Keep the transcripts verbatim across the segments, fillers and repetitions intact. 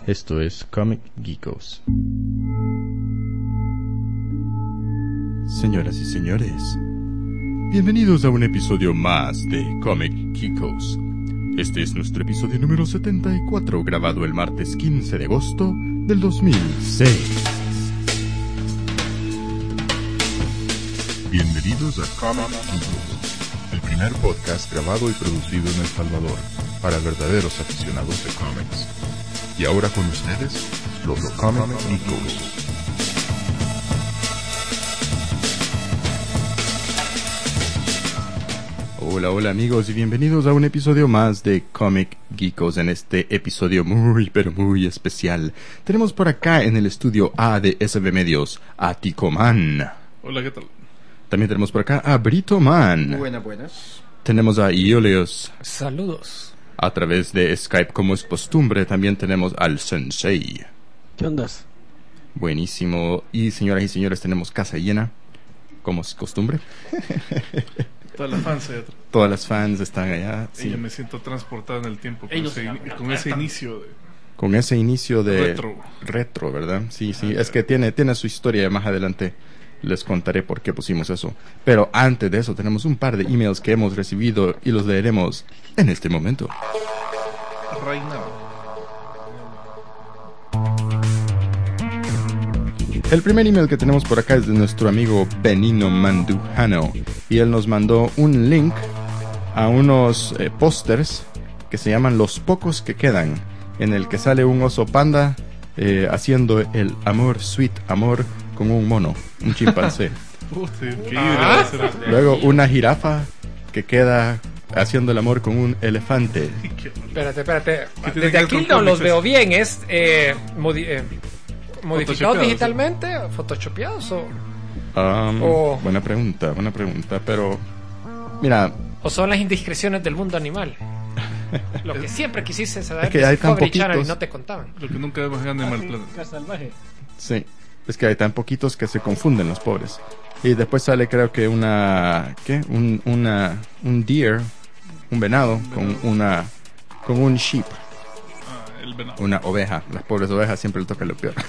Esto es Comic Geekos. Señoras y señores, bienvenidos a un episodio más de Comic Geekos. Este es nuestro episodio número setenta y cuatro, grabado el martes quince de agosto del dos mil seis. Bienvenidos a Comic Geekos, el primer podcast grabado y producido en El Salvador para verdaderos aficionados de cómics. Y ahora con ustedes, los Comic Geekos. Hola, hola amigos y bienvenidos a un episodio más de Comic Geekos. En este episodio muy, pero muy especial, tenemos por acá en el estudio A de S B Medios a Ticoman. Hola, ¿qué tal? También tenemos por acá a Britoman. Buenas, buenas. Tenemos a Ioleos. Saludos. A través de Skype, como es costumbre, también tenemos al Sensei. ¿Qué ondas? Buenísimo. Y señoras y señores, tenemos casa llena, como es costumbre. Todas las fans allá. Todas las fans están allá. Y sí. yo me siento transportado en el tiempo con, ese, con ese inicio de... Con ese inicio de... Retro. Retro, ¿verdad? Sí, sí. Ah, es que tiene, tiene su historia. Más adelante les contaré por qué pusimos eso. Pero antes de eso, tenemos un par de emails que hemos recibido y los leeremos en este momento. Right now. El primer email que tenemos por acá es de nuestro amigo Benino Mandujano. Y él nos mandó un link a unos eh, pósters que se llaman Los Pocos que Quedan, en el que sale un oso panda eh, haciendo el amor, sweet amor, con un mono, un chimpancé. Uf, qué híbrido será. Luego una jirafa que queda haciendo el amor con un elefante. Espérate, espérate. ¿Qué tiene Desde que ver aquí con no los cómics veo eso? bien. ¿Es eh, modi- eh, modificados Photoshopeados, digitalmente? ¿Photoshopeados? O, Um, Oh. Buena pregunta, buena pregunta, pero mira, ¿O son las indiscreciones del mundo animal? Lo que siempre quisiste saber Es que de hay tan Discovery Channel y poquitos. no te contaban. Lo que nunca vemos en Animal Planet. Salvaje. sí, es que hay tan poquitos que se confunden los pobres. Y después sale creo que una, ¿qué? Un, una, un deer, un venado con una, con un sheep, Ah, el venado. una oveja. Las pobres ovejas siempre le toca lo peor.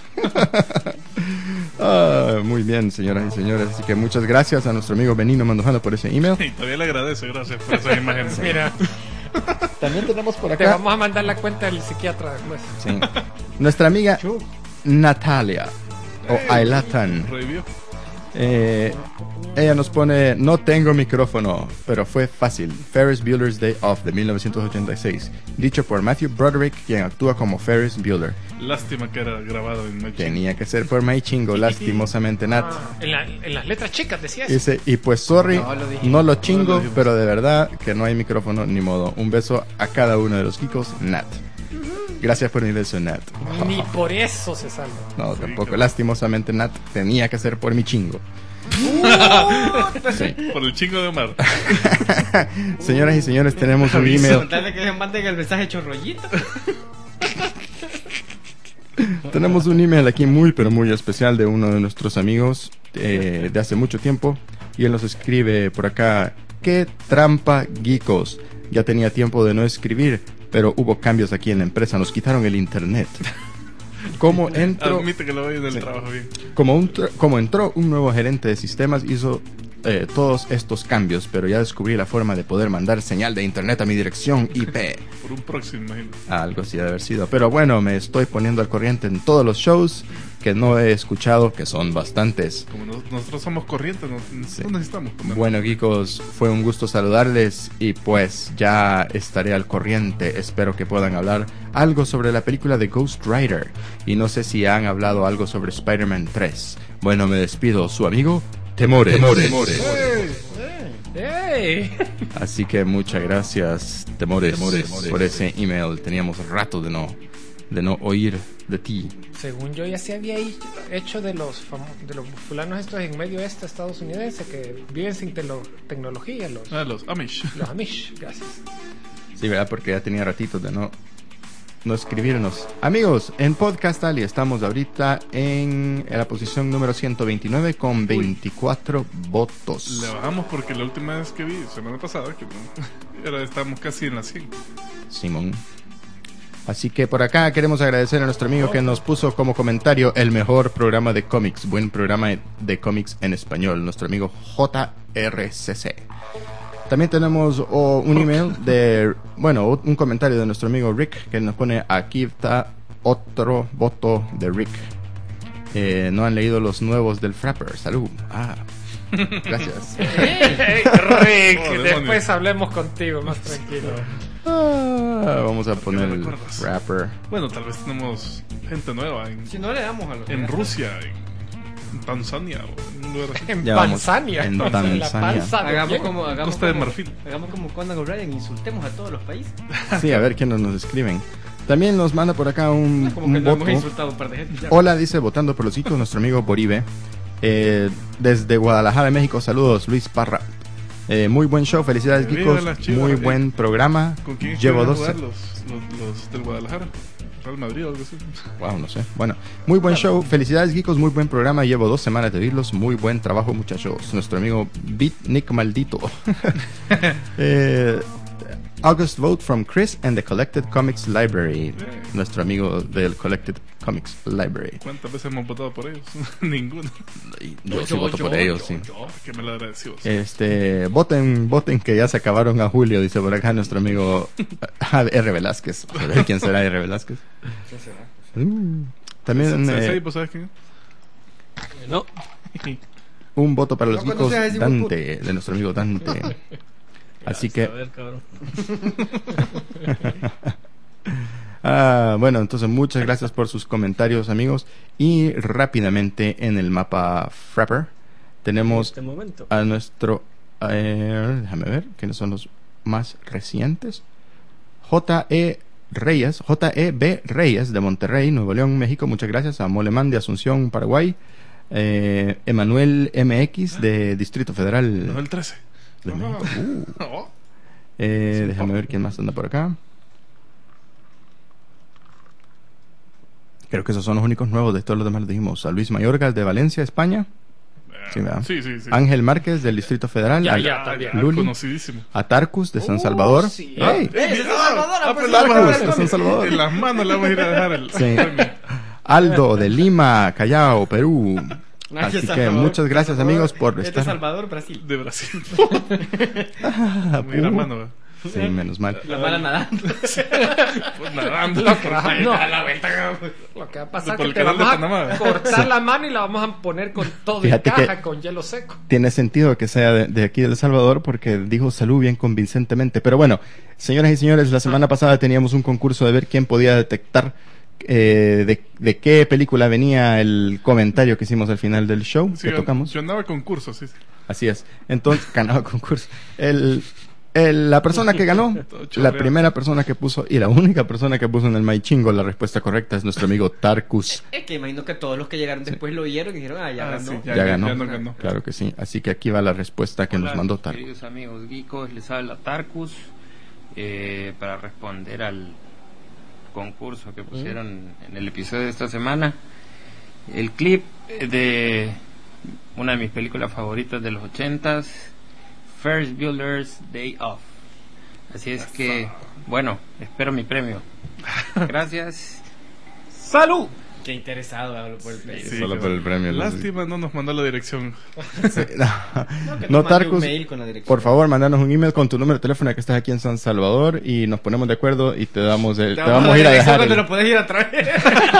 Ah, muy bien, señoras y señores. Así que muchas gracias a nuestro amigo Benino Mandujano por ese email. Y todavía le agradece, gracias por esas imágenes. Mira, También tenemos por te acá vamos a mandar la cuenta del psiquiatra después. sí, nuestra amiga Natalia o Ailatan. Revivió. Eh, ella nos pone: no tengo micrófono, pero fue fácil. Ferris Bueller's Day Off de mil novecientos ochenta y seis, dicho por Matthew Broderick, quien actúa como Ferris Bueller. Lástima que era grabado en México. Tenía que ser por May Chingo, lastimosamente Nat. Ah, en, la- en las letras chicas decía eso. Dice, y pues sorry, No lo dijimos. no lo chingo, No lo dijimos. pero de verdad que no hay micrófono ni modo. Un beso a cada uno de los geekos, Nat. Gracias por mi beso, Nat. Ni por eso se salva. No, Sí, tampoco. claro. Lastimosamente, Nat, tenía que ser por mi chingo. Sí. Por el chingo de Omar. Señoras y señores, tenemos un email. Contarle que manden el mensaje hecho rollito. Tenemos un email aquí muy, pero muy especial de uno de nuestros amigos eh, de hace mucho tiempo. Y él nos escribe por acá: ¡qué trampa, geekos! Ya tenía tiempo de no escribir, pero hubo cambios aquí en la empresa. Nos quitaron el internet. ¿Cómo entro? Admite que lo voy en el Sí. trabajo bien. Como, un tr- como entró un nuevo gerente de sistemas, hizo eh, todos estos cambios, pero ya descubrí la forma de poder mandar señal de internet a mi dirección I P. Por un próximo, imagino. Algo así de haber sido. Pero bueno, me estoy poniendo al corriente en todos los shows que no he escuchado, que son bastantes. Como nos- nosotros somos corrientes, no, Sí. no necesitamos poner. Bueno, geekos, fue un gusto saludarles y pues ya estaré al corriente. Espero que puedan hablar algo sobre la película de Ghost Rider. Y no sé si han hablado algo sobre Spider-Man tres. Bueno, me despido, su amigo Temores. ¡Ey! Así que muchas gracias, Temores, Temores. por ese email. Teníamos rato de no, de no oír de ti. Según yo ya se había hi- hecho de los famo- de los fulanos estos en medio este estadounidense que viven sin telo- tecnología, los, Ah, los Amish. los Amish, gracias. Sí, ¿verdad? Porque ya tenía ratitos de no, no escribirnos. Amigos, en Podcast Ali estamos ahorita en, en la posición número ciento veintinueve con veinticuatro votos. Le bajamos porque la última vez que vi, semana pasada, que no, era, estábamos casi en las cien. Simón. Así que por acá queremos agradecer a nuestro amigo que nos puso como comentario el mejor programa de cómics, buen programa de cómics en español, nuestro amigo J R C C. También tenemos oh, un email de, bueno, un comentario de nuestro amigo Rick que nos pone: aquí está otro voto de Rick. Eh, no han leído los nuevos del Frapper. Salud. Ah, gracias. Hey, Rick, Oh, después hablemos contigo más tranquilo. Ah, vamos a poner me el recuerdas? Frapper. Bueno, tal vez tenemos gente nueva en, Si no le damos a los. en Rusia, en, en Tanzania o en un lugar así. En Ya vamos, Tanzania. en La Tanzania. panza de Hagamos bien. como, hagamos Costa de como- Marfil. Hagamos como Conan O'Brien, insultemos a todos los países. Sí, a ver quiénes nos escriben. También nos manda por acá un, Como un que no hemos voto. insultado a un par de gente. ya. Hola, dice votando por los hijos nuestro amigo Boribe. Eh, desde Guadalajara, México, saludos, Luis Parra. Eh, muy buen show, felicidades, Viva Geekos. las Chivas, Muy eh. buen programa. ¿Con quién Llevo van a dos. jugar los, los, los del Guadalajara? Real Madrid o algo así. Wow, no sé. Bueno, muy buen show, felicidades, Geekos. Muy buen programa. Llevo dos semanas de oírlos. Muy buen trabajo, muchachos. Nuestro amigo Beat Nick Maldito. eh, August vote from Chris and the Collected Comics Library. Nuestro amigo del Collected Comics Library. ¿Cuántas veces hemos votado por ellos? Ninguna. Y Yo sí voto por ellos, sí. Que me lo agradecimos. Este, voten, voten que ya se acabaron a julio, dice por acá nuestro amigo ah, R. Velázquez. A ver quién será R. Velázquez. Uh, también ¿Sabes eh, ahí? ¿Vos sabes quién es? No. un voto para los No chicos conoces a ese Dante, de nuestro amigo Dante. Así A que, ver, cabrón. ah, bueno, entonces muchas gracias por sus comentarios, amigos. Y rápidamente en el mapa Frapper En tenemos este momento. a nuestro, eh, déjame ver, quiénes son los más recientes. J E Reyes, J E B Reyes de Monterrey, Nuevo León, México. Muchas gracias. A Molemán de Asunción, Paraguay. Eh, Emanuel M X de Distrito Federal No, el trece. de No. México. Uh. No. Eh, Sí, déjame po. ver quién más anda por acá. Creo que esos son los únicos nuevos. De todos los demás los dijimos. A Luis Mayorgas de Valencia, España. Sí, ¿verdad? Sí, sí, sí. Ángel Márquez del Distrito Federal. Ya, a, ya, también. Ah, Luli. conocidísimo. a Tarcus de San Salvador. sí. ¡Ey! ¡Eh, ese es Salvador! Ah, pues, pues, Salvador, Tarcus el de San cómic. Salvador. En las manos le vamos a ir a dejar el Sí. Aldo de Lima, Callao, Perú. Ah, Así que que Salvador. muchas gracias, Salvador. amigos, por Este es estar. Salvador, Brasil. de Brasil. Ah, Muy gran uh, mano, ¿verdad? Sí, menos mal. La mala nadando. Pues nadando. Lo que va, no, A la vuelta, cabrón. lo que va a pasar Por es el que te canal de vamos a Panamá. cortar la mano y la vamos a poner con todo Fíjate en que- caja con hielo seco. Tiene sentido que sea de, de aquí de El Salvador porque dijo salud bien convincentemente. Pero bueno, señoras y señores, la semana pasada teníamos un concurso de ver quién podía detectar eh, de, de qué película venía el comentario que hicimos al final del show Sí, que yo- tocamos. Yo andaba con cursos, sí. sí. Así es. Entonces, ganaba concurso. El, el- la persona que ganó, Todo la chorreado. primera persona que puso y la única persona que puso en el Maichingo la respuesta correcta es nuestro amigo Tarkus. Es que imagino que todos los que llegaron después lo oyeron y dijeron, ah, ya Ah, ganó. sí, Ya, ya, ganó. ya no ganó. Claro que sí. Así que aquí va la respuesta que nos Hola, mandó mis Tarkus. queridos amigos geekos, les habla Tarkus eh, para responder al concurso que pusieron en el episodio de esta semana. El clip de una de mis películas favoritas de los ochentas, Ferris Bueller's Day Off. Así es que, bueno, espero mi premio. Gracias. ¡Salud! Qué interesado hablo por el premio. Sí, Solo qué por el bueno. premio, Lástima, no nos mandó la dirección. Sí, no, que no, nos mande un Tarkus, mail con la dirección. por favor, mandanos un email con tu número de teléfono que estás aquí en San Salvador y nos ponemos de acuerdo y te damos el, te, vamos a ir a dejar cuando el- lo puedes ir a traer.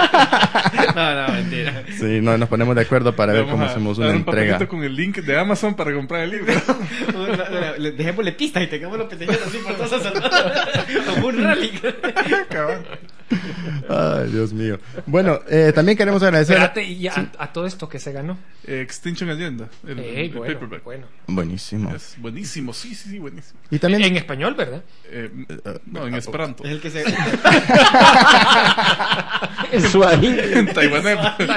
No, no, mentira. sí, no, nos ponemos de acuerdo para ver Vamos cómo a hacemos dar una un entrega. papelito con el link de Amazon para comprar el libro. Le- Dejémosle pistas y tengámoslo pendejando así por todas esas como un rally. Cabal. Ay, Dios mío. Bueno, eh, también queremos agradecer. Espérate, y a, a todo esto que se ganó. Eh, Extinction Agenda. El, Ey, el bueno, paperback. bueno. Buenísimo. Es buenísimo, sí, sí, sí, buenísimo. Y también En español, ¿verdad? Eh, no, en Esperanto. Es el que se. En Swahili. En taiwanés.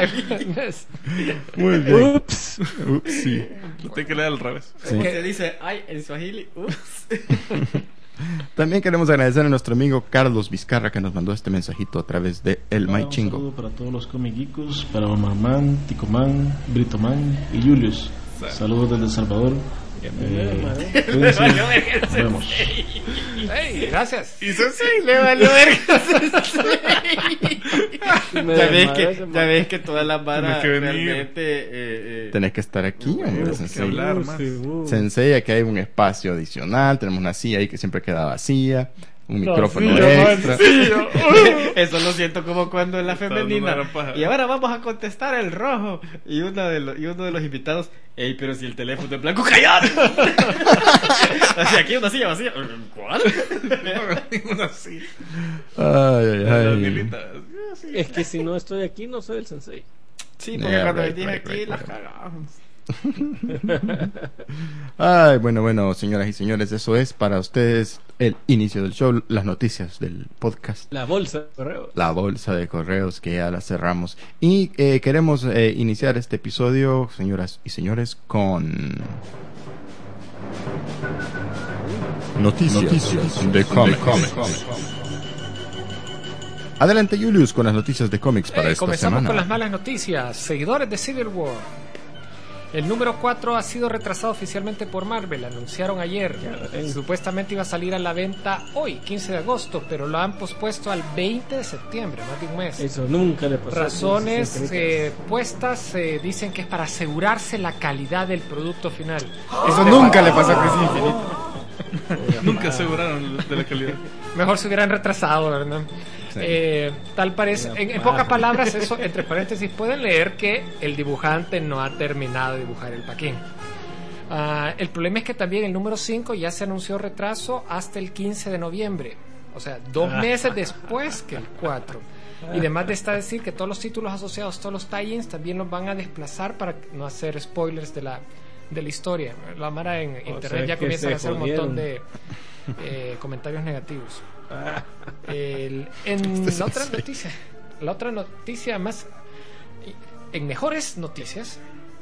muy bien. Ups. Ups, sí. Lo tengo que leer al revés. Sí. Se dice, ay, en Swahili. Ups. También queremos agradecer a nuestro amigo Carlos Vizcarra que nos mandó este mensajito a través de El Un Maichingo. saludo para todos los comicicos, para Omarman, Ticoman, Britoman y Julius. Saludos desde El Salvador Ya me vale madre. Le Cuídense. valió verga el Nos vemos. sensei. ¡Ey, gracias! Y Sensei. Le valió verga el sensei. Me Ya vale ves madre que, ese ya man. ves que todas las varas Tienes que venir. realmente eh, eh, Tenés que estar aquí, hombre, Tenemos que Sensei. hablar más. Seguro. Sensei, aquí hay un espacio adicional, tenemos una silla ahí que siempre queda vacía, un micrófono silla, extra. Eso lo siento como cuando en la Está dando femenina. una paja. Y ahora vamos a contestar el rojo. Y uno de los, y uno de los invitados, ey, pero si el teléfono en blanco, ¡callate! Así aquí una silla vacía. ¿Cuál? Ninguna así. Ay, ay, La ay. Danielita. Es que si no estoy aquí, no soy el sensei. Sí, porque Yeah, cuando right, venís right, aquí right, las right. cagamos. Ay, bueno, bueno, señoras y señores, eso es para ustedes el inicio del show, las noticias del podcast. La bolsa de correo. La bolsa de correos que ya la cerramos. Y eh, queremos eh, iniciar este episodio, señoras y señores, con noticias, de cómics. Adelante, Julius, con las noticias de cómics para Hey, esta comenzamos semana. con las malas noticias. Seguidores de Civil War. El número cuatro ha sido retrasado oficialmente por Marvel, anunciaron ayer. Supuestamente iba a salir a la venta hoy, quince de agosto, pero lo han pospuesto al veinte de septiembre, más de un mes. Eso nunca le pasó. Razones Sí, sí, sí. eh, puestas eh, dicen que es para asegurarse la calidad del producto final. Eso nunca le pasó a Crisis Infinito. Nunca aseguraron de la calidad. Mejor se hubieran retrasado, ¿verdad? Sí. Eh, tal parece, en, en pocas palabras, eso, entre paréntesis, pueden leer que el dibujante no ha terminado de dibujar el paquín. Ah, el problema es que también el número cinco ya se anunció retraso hasta el quince de noviembre, o sea, dos meses después que el cuatro. Y además de está decir que todos los títulos asociados, todos los tie-ins también los van a desplazar para no hacer spoilers de la, de la historia. La mara en internet sea, ya que comienza a se hacer un jodieron. montón de eh, comentarios negativos. El- en la otra noticia, la otra noticia más, en mejores noticias,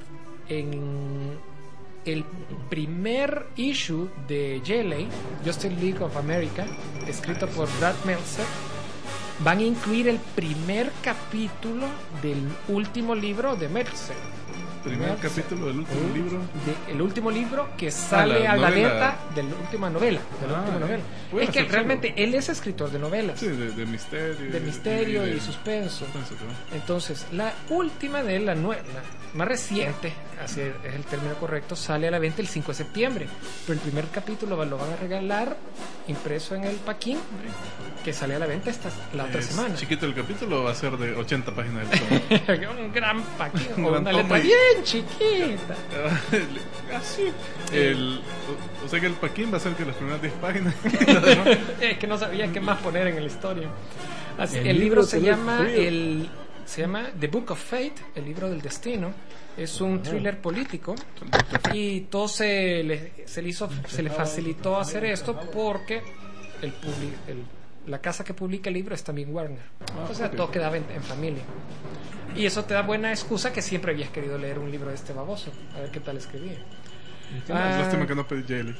en el primer issue de J L A, Justice League of America, escrito por Brad Meltzer, van a incluir el primer capítulo del último libro de Meltzer. Primer Meltzer. capítulo del último Uh, libro. de- el último libro que sale la a la novela. venta de la última novela. De la Ah, última novela. buena Es que sección. realmente él es escritor de novelas. Sí, de, de misterio. De misterio y de- suspenso. suspenso, claro. Entonces, la última de la, nue- la más reciente, así es el término correcto, sale a la venta el cinco de septiembre. Pero el primer capítulo lo van a regalar impreso en el paquín, que sale a la venta esta, la otra Es semana. chiquito el capítulo, va a ser de ochenta páginas del tomo. Un gran paquín, Un o gran una tomo letra y- bien chiquita. Así. El, o, o sea que el paquín va a ser que las primeras diez páginas. Es que no sabía qué más poner en la historia. Así, el, El libro, libro se tiene llama frío. el se llama The Book of Fate, el libro del destino. Es un thriller político y todo se le, se le hizo se le facilitó hacer esto porque el, publi- el la casa que publica el libro es también Warner. O sea, ok. todo quedaba en, en familia. Y eso te da buena excusa que siempre habías querido leer un libro de este baboso. A ver qué tal escribía. Ah, Lástima que no pedí Jelly.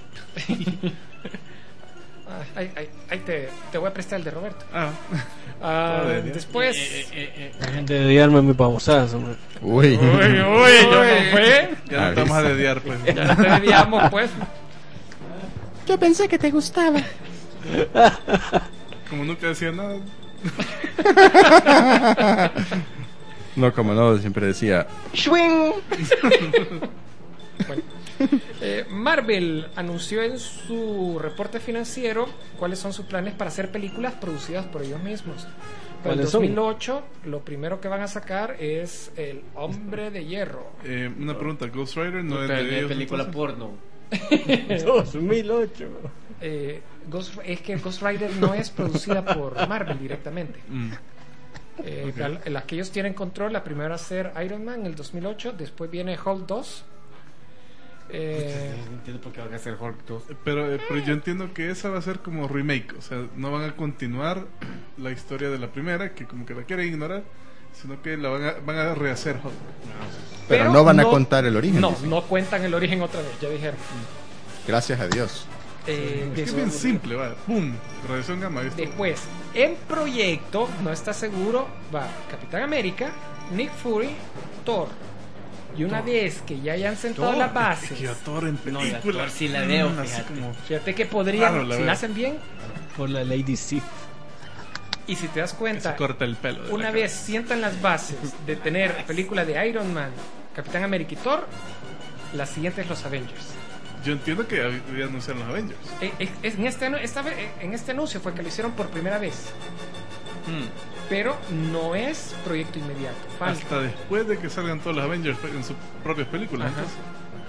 ah, ahí, ahí- ahí te, te voy a prestar el de Roberto. Ah, Ah, Todavía. después. La gente de odiarme mi babosadas, hombre. Uy. Uy, uy, yo no fue. ya no estamos a dediar, pues. Ya no te debíamos, pues. Yo pensé que te gustaba. Como nunca decía nada. No, como no, siempre decía. Bueno. Eh, Marvel anunció en su reporte financiero cuáles son sus planes para hacer películas producidas por ellos mismos. Para el ¿Cuáles dos son? mil ocho, lo primero que van a sacar es El Hombre de Hierro. Eh, una pregunta: Ghost Rider no es Pero de de ellos. película entonces? porno. dos mil ocho. Eh, Ghost, es que Ghost Rider no es producida por Marvel directamente. Mm. Eh, Ok. la- la que ellos tienen control, la primera va a ser Iron Man en el dos mil ocho, después viene Hulk dos. Eh, No entiendo por qué van a hacer Hulk dos. Pero, eh, pero yo entiendo que esa va a ser como remake, o sea, no van a continuar la historia de la primera, que como que la quieren ignorar, sino que la van a, van a rehacer Hulk. Pero, Pero no van a no- contar el origen. no, dicen. no cuentan el origen otra vez, ya dijeron. Gracias a Dios. Eh, Es que es des- bien simple, va, pum, radiación gamma. esto. Después, en proyecto, no está seguro, va Capitán América, Nick Fury, Thor. Y una vez que ya hayan sentado Thor, las bases, es que yo Thor en No, la película. Thor sí la veo, mm, así fíjate. como- fíjate que podrían, Claro, la si veo. la hacen bien, Por la Lady Sif. y si te das que se cuenta, corta el pelo. de una la vez sientan las bases de tener películas de Iron Man, Capitán América y Thor, la siguiente es los Avengers. cara. Yo entiendo que había anunciado los Avengers. Eh, eh, es- En este, anu- esta vez- eh, en este anuncio fue que lo hicieron por primera vez, Mm. pero no es proyecto inmediato. Falta. Hasta después de que salgan todos los Avengers en sus propias películas. Ajá. Entonces,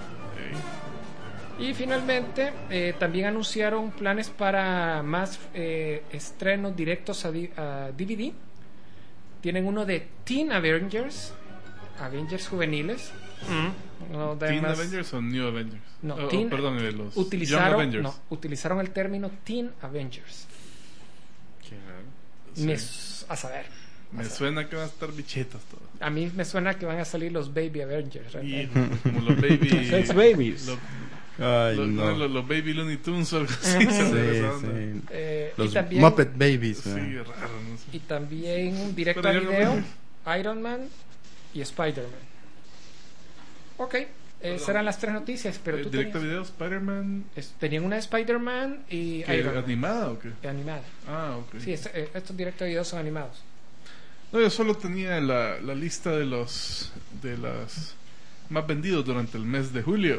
Ey. Y finalmente eh, también anunciaron planes para más eh, estrenos directos a, di- a D V D. Tienen uno de Teen Avengers, Avengers juveniles. No den ¿Teen más- Avengers o New Avengers? No, Oh, oh, Teen- perdón, eh, los Young utilizaron, Avengers. no, utilizaron el término Teen Avengers. Sí. Me s- a saber. Me suena que van a estar bichetos todos. A mí me suena que van a salir los Baby Avengers. Y realmente. como los baby. Sex Babies. Los, Ay, los- no. los- los baby Looney Tunes o algo así. Sí, ¿sabes? Esa onda. sí. Eh, y Los también, Muppet Babies. Sí, ¿no? raro, no sé. y también un directo Pero a Young video, Avengers. Iron Man y Spider-Man. Ok, eh, serán las tres noticias, pero Eh, tú directo a tenías- video, Spider-Man. es- tenían una de Spider-Man y ¿qué, Iron Man. ¿Animada o qué? eh, animada. Ah, ok. Sí, es- eh, estos directos a video son animados. No, yo solo tenía la, la lista de los de las más vendidos durante el mes de julio.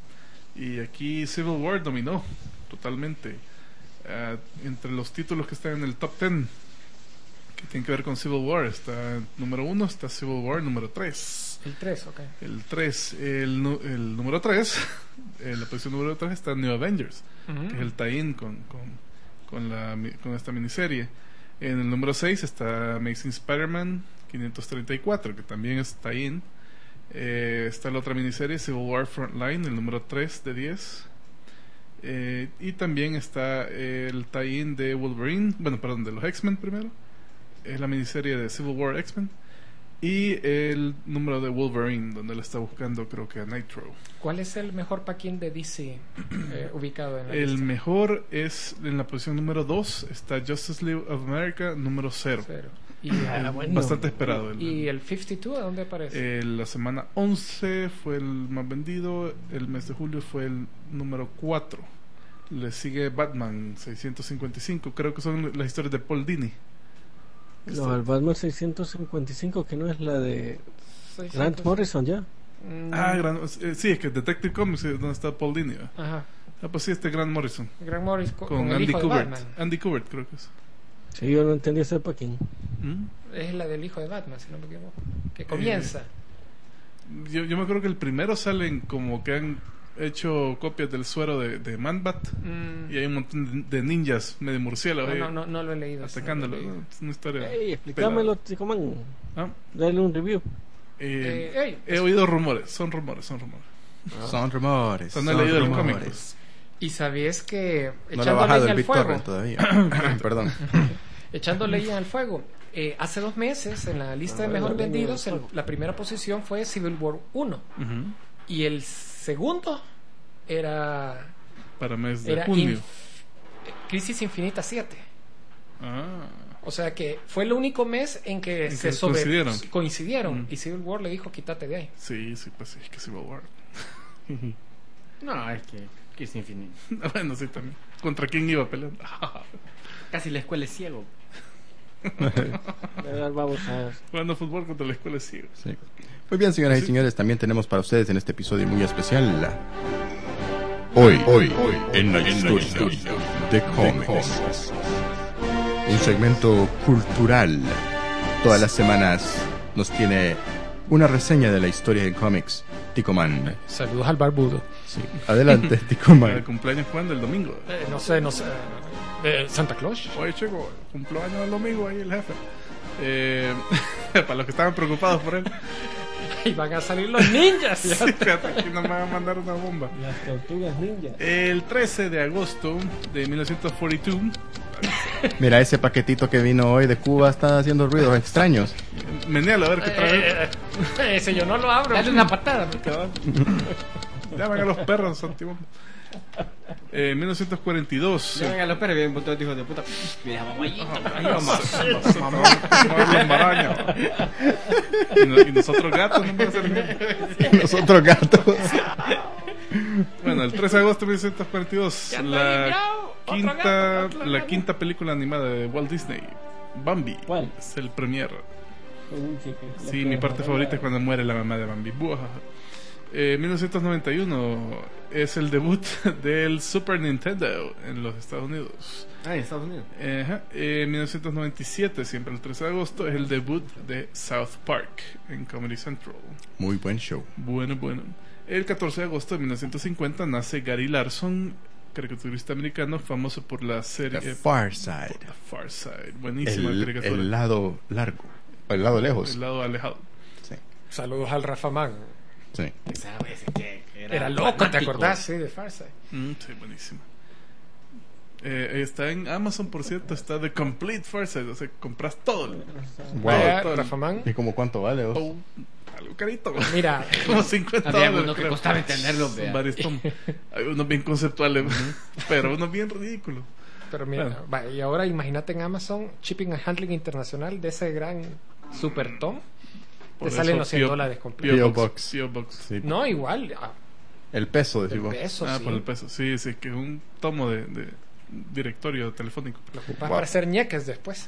Y aquí Civil War dominó totalmente. Ah, entre los títulos que están en el top diez que tienen que ver con Civil War, está número uno, está Civil War número tres. El tres, ok. El tres, el, nu- el número tres, en la posición número tres está New Avengers, Ujú. que es el tie-in con, con, con, la, mi- con esta miniserie. En el número seis está Amazing Spider-Man quinientos treinta y cuatro, que también es tie-in. Eh, está la otra miniserie, Civil War Frontline, el número tres de diez. Eh, y también está el tie-in de Wolverine, bueno, perdón, de los X-Men primero. Es la miniserie de Civil War X-Men. Y el número de Wolverine, donde él está buscando, creo que a Nitro. ¿Cuál es el mejor paquín de D C eh, ubicado en la El lista? mejor es en la posición número dos, está Justice League of America número cero. Cero. Y, Ah, el, bueno. Bastante esperado. El- ¿Y el cincuenta y dos a dónde aparece? eh, la semana once fue el más vendido, el mes de julio fue el número cuatro. Le sigue Batman seiscientos cincuenta y cinco, creo que son las historias de Paul Dini. No, el Batman seiscientos cincuenta y cinco, que no es la de Grant seiscientos. Morrison ya. Mm, Ah, gran- eh, sí, es que Detective Comics es donde está Paul Dini. ¿va? Ajá. Ah, pues sí, este Grant Morrison. Grant Morris co- Con, con, el Andy hijo de Kubert. Batman. Andy Kubert, creo que es. Sí, yo no entendí ese paquín. ¿Mm? Es la del hijo de Batman, si no me equivoco. Que comienza. Yo, yo me acuerdo que el primero salen como que han hecho copias del suero de, de Man-Bat. Mm, Y hay un montón de ninjas medio murciélagos no, ahí no, no, no lo he leído. atacándolo. no lo he leído. Es una historia. Ey, explícamelo, Chicoman. Ah, Dale un review. eh, Eh, ey, he oído rumores, son rumores, son rumores. Son rumores. O sea, no he son leído el rumores. cómic, pues. Y sabías que No lo ha echando bajado leña el al fuego, BitTorrent todavía. Perdón. echando leña al fuego, eh, hace dos meses en la lista de Ah, mejor leña al vendidos, el- fuego. la primera posición fue Civil War uno Ujú. y el segundo era Para mes de era junio. Inf- Crisis Infinita siete. Ah, O sea que fue el único mes en que En se que sobre coincidieron. coincidieron, Mm. y Civil War le dijo quítate de ahí. sí, sí, pues sí, es que Civil War. No, es que, que es infinito. Bueno, sí, también. ¿Contra quién iba peleando? Casi la escuela es ciego. Vamos a... Jugando fútbol contra la escuela ciega. Sí. Muy bien, señoras y Sí. señores, también tenemos para ustedes en este episodio muy especial la- Hoy, hoy, en la historia de cómics. Un segmento cultural. Todas las semanas nos tiene una reseña de la historia de cómics. Ticoman. Saludos al barbudo. Sí. Adelante, El Ticoman. cumpleaños Juan del domingo. Eh, no sé, no sé. eh, Santa Claus. Oye, chico, cumpleaños el domingo ahí el jefe. Eh, para los que estaban preocupados por él. Y van a salir los ninjas. Sí, fíjate, aquí nos van a mandar una bomba. Las tortugas ninja. El trece de agosto de mil novecientos cuarenta y dos, Mira, ese paquetito que vino hoy de Cuba está haciendo ruidos extraños. menealo a ver qué trae. Eh, eh, ese yo no lo abro. Dale una patada. Llaman a los perros, Santiago. Eh, mil novecientos cuarenta y dos. Ya venga, los Pérez, bien botón de hijos de puta. Mira, mamá, ahí vamos. Mamá, los marañas. Y, no- y nosotros gatos, no puede ser bien. Nosotros gatos. Bueno, el trece de agosto de mil novecientos cuarenta y dos, Ya anda la limpiado. Otro quinta, gato, otro la gato. quinta película animada de Walt Disney, Bambi. ¿Cuál? Es el premier. Uy, sí, que- Sí, mi parte favorita es cuando muere la mamá de Bambi. Buah. Eh, mil novecientos noventa y uno es el debut del Super Nintendo en los Estados Unidos. Ah, en Estados Unidos. Ajá. Eh, mil novecientos noventa y siete, siempre el trece de agosto, es el debut de South Park en Comedy Central. Muy buen show. Bueno, bueno. El catorce de agosto de mil novecientos cincuenta nace Gary Larson, caricaturista americano famoso por la serie The eh, Far Side. The Far Side. Buenísima El, caricatura. el lado largo. O el lado lejos. El lado alejado. Sí. Saludos al Rafa Man. Sí. ¿Sabes qué? Era loco, ¿te acordás? Sí, de Farsight. Mm, sí, buenísimo. Eh, está en Amazon, por cierto, está The Complete Far Side, o sea, compras todo. Wow. Vaya, todo el- Rafa Man. ¿Y como cuánto vale? vos? Oh, algo carito. Mira, Como cincuenta Había dólares. uno que creo. costaba entenderlo, Son vea. varios tomos. Hay unos bien conceptuales, pero unos bien ridículos. pero mira, Bueno. va, y ahora imagínate en Amazon Shipping and Handling Internacional de ese gran super tom. Por Te salen eso, los cien P O dólares P completos. O P O Box. Box. P O Box. Sí. No, igual. ah, El peso, el decimos. peso, Ah, sí. por el peso. Sí, sí, que es un tomo de, de directorio telefónico. Lo ocupas Wow. para hacer ñeques después.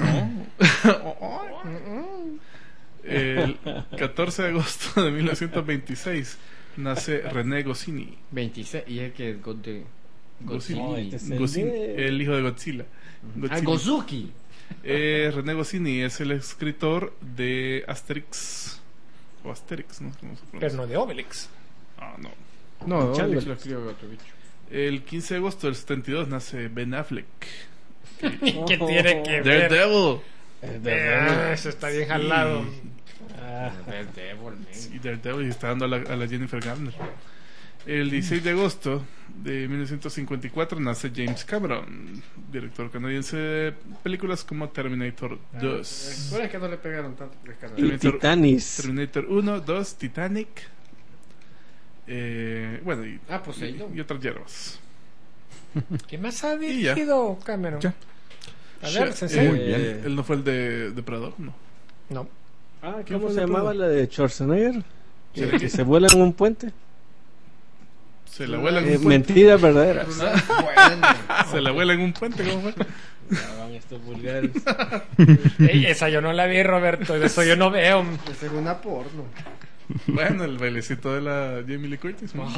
El catorce de agosto de mil novecientos veintiséis nace René Goscinny. veintiséis. Y es que es God de... Goscinny. No, este es el Goscinny, de- el hijo de Godzilla. Ah, Goscinny. Gozuki. Eh, René Goscinny es el escritor de Asterix. O Asterix, ¿no? ¿Cómo se pronuncia? Pero no de Obelix. Ah, no. No, Charlie hombre. lo escribió otro bicho. El quince de agosto del setenta y dos nace Ben Affleck. ¿Qué tiene que ver? Daredevil. Ah, eso está bien jalado. Ah, Y Daredevil está dando a la, a la Jennifer Garner. El dieciséis de agosto de mil novecientos cincuenta y cuatro nace James Cameron, director canadiense de películas como Terminator dos. ¿Cuál es que no le pegaron tanto? y Terminator- Titanis. Terminator uno, dos, Titanic. Eh, bueno, y, Ah, Poseidon. y otras hierbas. ¿Qué más ha Y ya. dirigido Cameron? Ya. A ver, Shit, Sensei. Muy eh, bien. Él no fue el de Depredador, no. No. Ah, ¿Quién ¿cómo fue se el llamaba productor? la de Schwarzenegger? Que, Sí. que se vuela en un puente. Se la vuela en Eh, un puente. mentiras verdaderas. Se la vuela en un puente, ¿cómo fue? Ya van estos vulgares. Ey, esa yo no la vi, Roberto. De eso yo no veo. Es una porno. Bueno, el bailecito de la Jamie Lee Curtis. ¿no?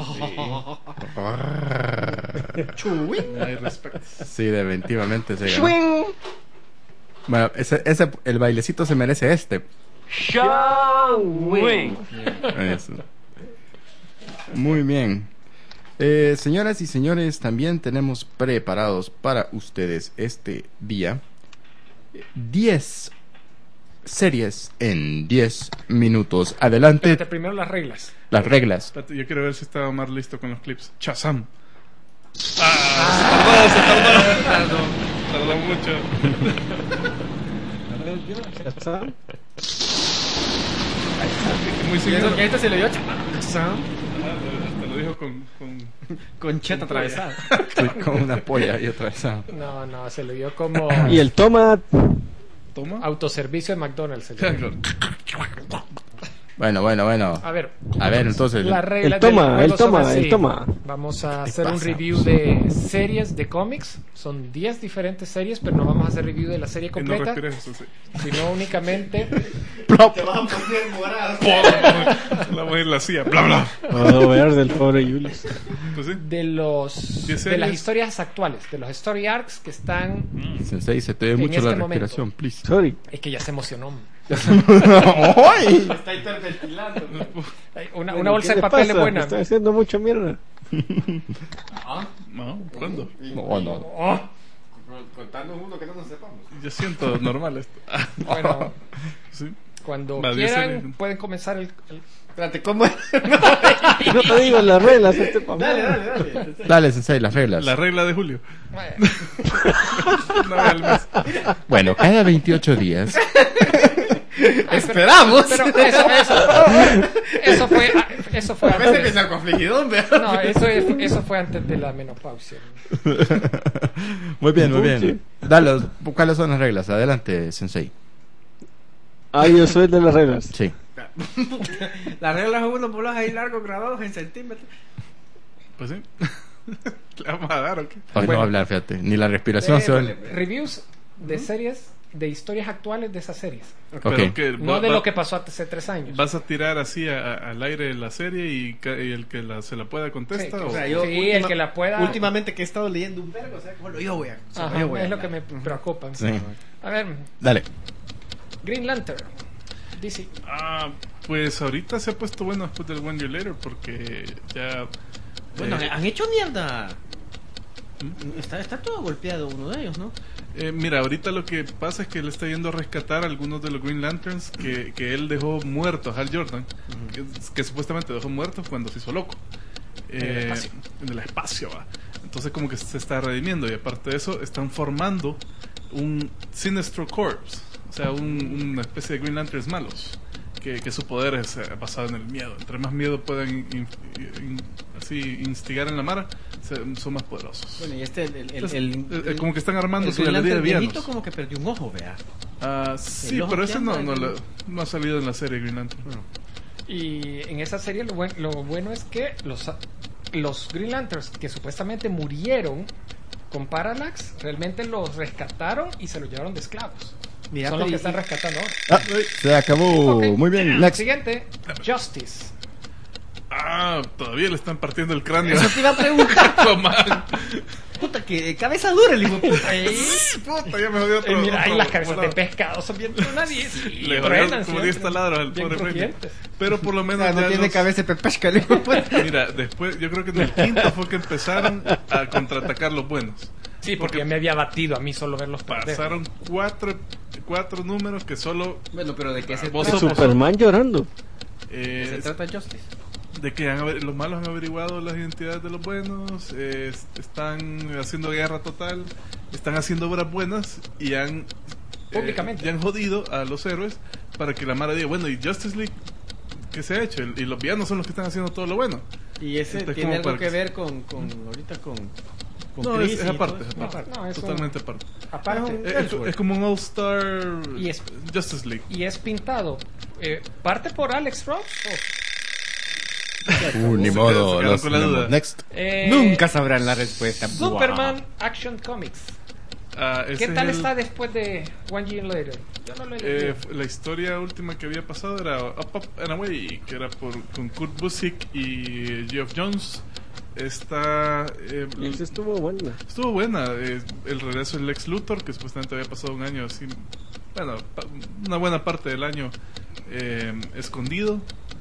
Chuy. Hay respeto. Sí, definitivamente se ganó. Bueno, ese, ese, el bailecito se merece este. Eso. Muy bien. Eh, señoras y señores, también tenemos preparados para ustedes este día diez series en diez minutos. Adelante, Espérate, primero las reglas. las reglas. Espérate, yo quiero ver si estaba más listo con los clips. Shazam. Ah, se tardó, se tardó. Tardó, tardó mucho. Muy Y seguido. eso que esto se le dio chapa. Te lo dijo con, con... Con cheta atravesada. Estoy con una polla y otra vez. ah. No, no, se le dio como Y el toma. Toma. autoservicio de McDonald's. se le dio. Bueno, bueno, bueno. A ver, A ver, entonces. las reglas El toma, del juego el son toma, así. el toma. Vamos a ¿Qué hacer un pasa? review de series de cómics. Son diez diferentes series, pero no vamos a hacer review de la serie Y no completa, respires eso, sí. sino únicamente Te vas a poner morado. La voy en la silla. Bla, bla. Oh, ver del pobre Julius. Pues sí. de los ¿Diez de las series? historias actuales, de los story arcs que están. Sensei, se te ve En mucho este la momento. respiración, please. Sorry. Es que ya se emocionó. ¡Ay! Está hiperventilando. Ay, Una, Bueno, una bolsa ¿qué de le papel es pasa? buena. Está haciendo mucha mierda. No, ¿cuándo? No, no. Oh, Contanos uno que no nos sepamos. Yo siento normal esto. Ah, bueno, sí. cuando Va, diez quieran series. pueden comenzar el, el- Espérate, ¿cómo es? No te digo las reglas, este pa' Dale, madre. dale, dale. Dale, Sensei, las reglas. La regla de Julio. Bueno, Una vez al mes. Bueno, cada veintiocho días Esperamos. Pero, pero eso, eso, eso fue, eso fue A veces antes. empieza con afligidón, ¿verdad? No, eso, es- eso fue antes de la menopausia. Muy bien, muy bien. Dale, ¿cuáles son las reglas? Adelante, Sensei. Ah, yo soy de las reglas. Sí. Las reglas son unos bolos ahí largos grabados en centímetros. Pues sí. ¿Le vamos a dar o qué? Hoy no Bueno. va a hablar, fíjate. Ni la respiración se va. Déjale. Reviews de series, de historias actuales de esas series. Pero Ok. que No va- de va- lo que pasó hace tres años. ¿Vas a tirar así a- a- al aire la serie y, ca- y el que la, se la pueda contesta? Sí, o- O sea, yo Sí, última- el que la pueda- Últimamente que he estado leyendo un verbo, o sea, bueno, yo voy a. Ajá, yo voy a es lo que hablar. me preocupa. Sí. A ver, Dale. Green Lantern. D C. Ah, pues ahorita se ha puesto bueno después del One Year Later porque ya... Bueno, eh, han hecho mierda. Está, está todo golpeado uno de ellos, ¿no? Eh, mira, ahorita lo que pasa es que él está yendo a rescatar a algunos de los Green Lanterns que, que él dejó muertos, Hal Jordan, que, que supuestamente dejó muertos cuando se hizo loco. En el Eh, espacio. en el espacio, va. Entonces como que se está redimiendo y aparte de eso están formando un Sinestro Corps, o sea, un- una especie de Green Lanterns malos. Que, que su poder es eh, basado en el miedo. Entre más miedo puedan in- in- así instigar en la mara, se- son más poderosos. Bueno, y este, el. el, el, Entonces, el- eh, eh, como que están armando el su Green galería de Lantern villanos. viejito como que perdió un ojo, vea. Ah, sí, El ojo pero que ese anda, no, no, el- lo- no ha salido en la serie Green Lantern. Y en esa serie lo, buen- lo bueno es que los, los Green Lanterns que supuestamente murieron con Parallax, realmente los rescataron y se los llevaron de esclavos. Mira, Son los pero que y- están rescatando ahora. Ah, se acabó. Ok. Muy bien. Next. Siguiente, Justice. Ah, todavía le están partiendo el cráneo. Eso te iba a preguntar. Aquaman. Puta, que cabeza dura el hijo de puta. Puta, ya me jodió otro. Eh, mira, ahí otro las cabezas de volado. pescado son bien truenas y, y Le truenan jodió como siempre. diez taladros al Bien pobre Rey. crujientes. Pero por lo menos No, no ya tiene los- cabeza de pepesca el hijo de puta. Mira, después, yo creo que en el quinto fue que empezaron a contraatacar los buenos. Sí, porque Porque ya me había batido a mí solo verlos perder. Pasaron cuatro, cuatro números que solo Bueno, pero ¿de qué se Vos trata? sos- Superman llorando. eh, Se trata Justice. de que han aver- los malos han averiguado las identidades de los buenos, eh, est- están haciendo guerra total, están haciendo obras buenas y han eh, Públicamente. y han jodido a los héroes para que la Mara diga, bueno, y Justice League, ¿qué se ha hecho? Y los villanos son los que están haciendo todo lo bueno. Y ese Este es tiene como algo para que que- ver con, con ahorita con, con No, es, Crisis es y aparte, todo es eso. aparte, No, es un- totalmente aparte. Aparte, un- Eh, Es, Elseworld. es como un All Star Y es- Justice League. y es pintado. Eh, ¿Parte por Alex Ross? o- Uh, ni Se modo. quedaron- se quedaron los con la tenemos. duda. Next. Eh, Nunca sabrán la respuesta. Superman Wow. Action Comics. Ah, ese ¿Qué es tal el- está después de One Year Later? Yo no lo he leído. Eh, f- la historia última que había pasado era Up, Up and Away, que era por, con Kurt Busiek y Geoff Jones. Esta eh, Esa estuvo buena. estuvo buena. eh, el regreso del Lex Luthor, que supuestamente había pasado un año así, bueno, pa- una buena parte del año eh, escondido.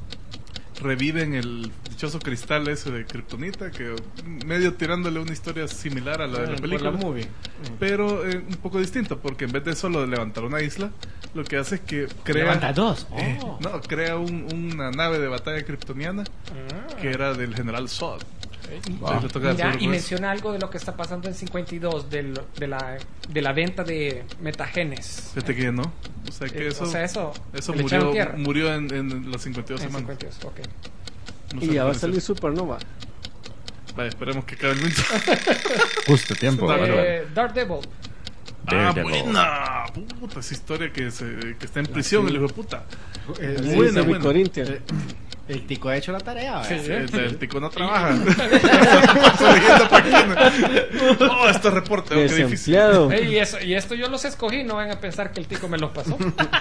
Reviven el dichoso cristal ese de Kryptonita, que medio tirándole una historia similar a la de la Por película. la movie. Pero eh, un poco distinto, porque en vez de solo levantar una isla, lo que hace es que crea, Levanta dos. eh, Oh. no, crea un- una nave de batalla kryptoniana Ah. que era del general Zod. Wow. Le toca Mira, hacer y un- menciona algo de lo que está pasando en cincuenta y dos, del, de, la, de la venta de metagenes. Fíjate que no. O sea que Eh, eso, o sea, eso, eso le echaron murió, tierra. murió en, en las cincuenta y dos En semanas. cincuenta y dos, ok. No sé Y ya va a cuál es salir el- Supernova. Vaya, esperemos que acabe el mundo. Justo tiempo. Está bárbaro. Eh, Daredevil. ah, Daredevil. buena. Puta, esa historia que, se, que está en prisión, el hijo de puta. Eh, Sí, Buena, ese buena. Corinthians. eh, El tico ha hecho la tarea. ¿verdad? Sí. El, el tico no trabaja. Pasa leyendo páginas. Oh, este reporte, oh, qué difícil. Desempleado. Ey, y, eso, y esto yo los escogí, no van a pensar que el tico me los pasó.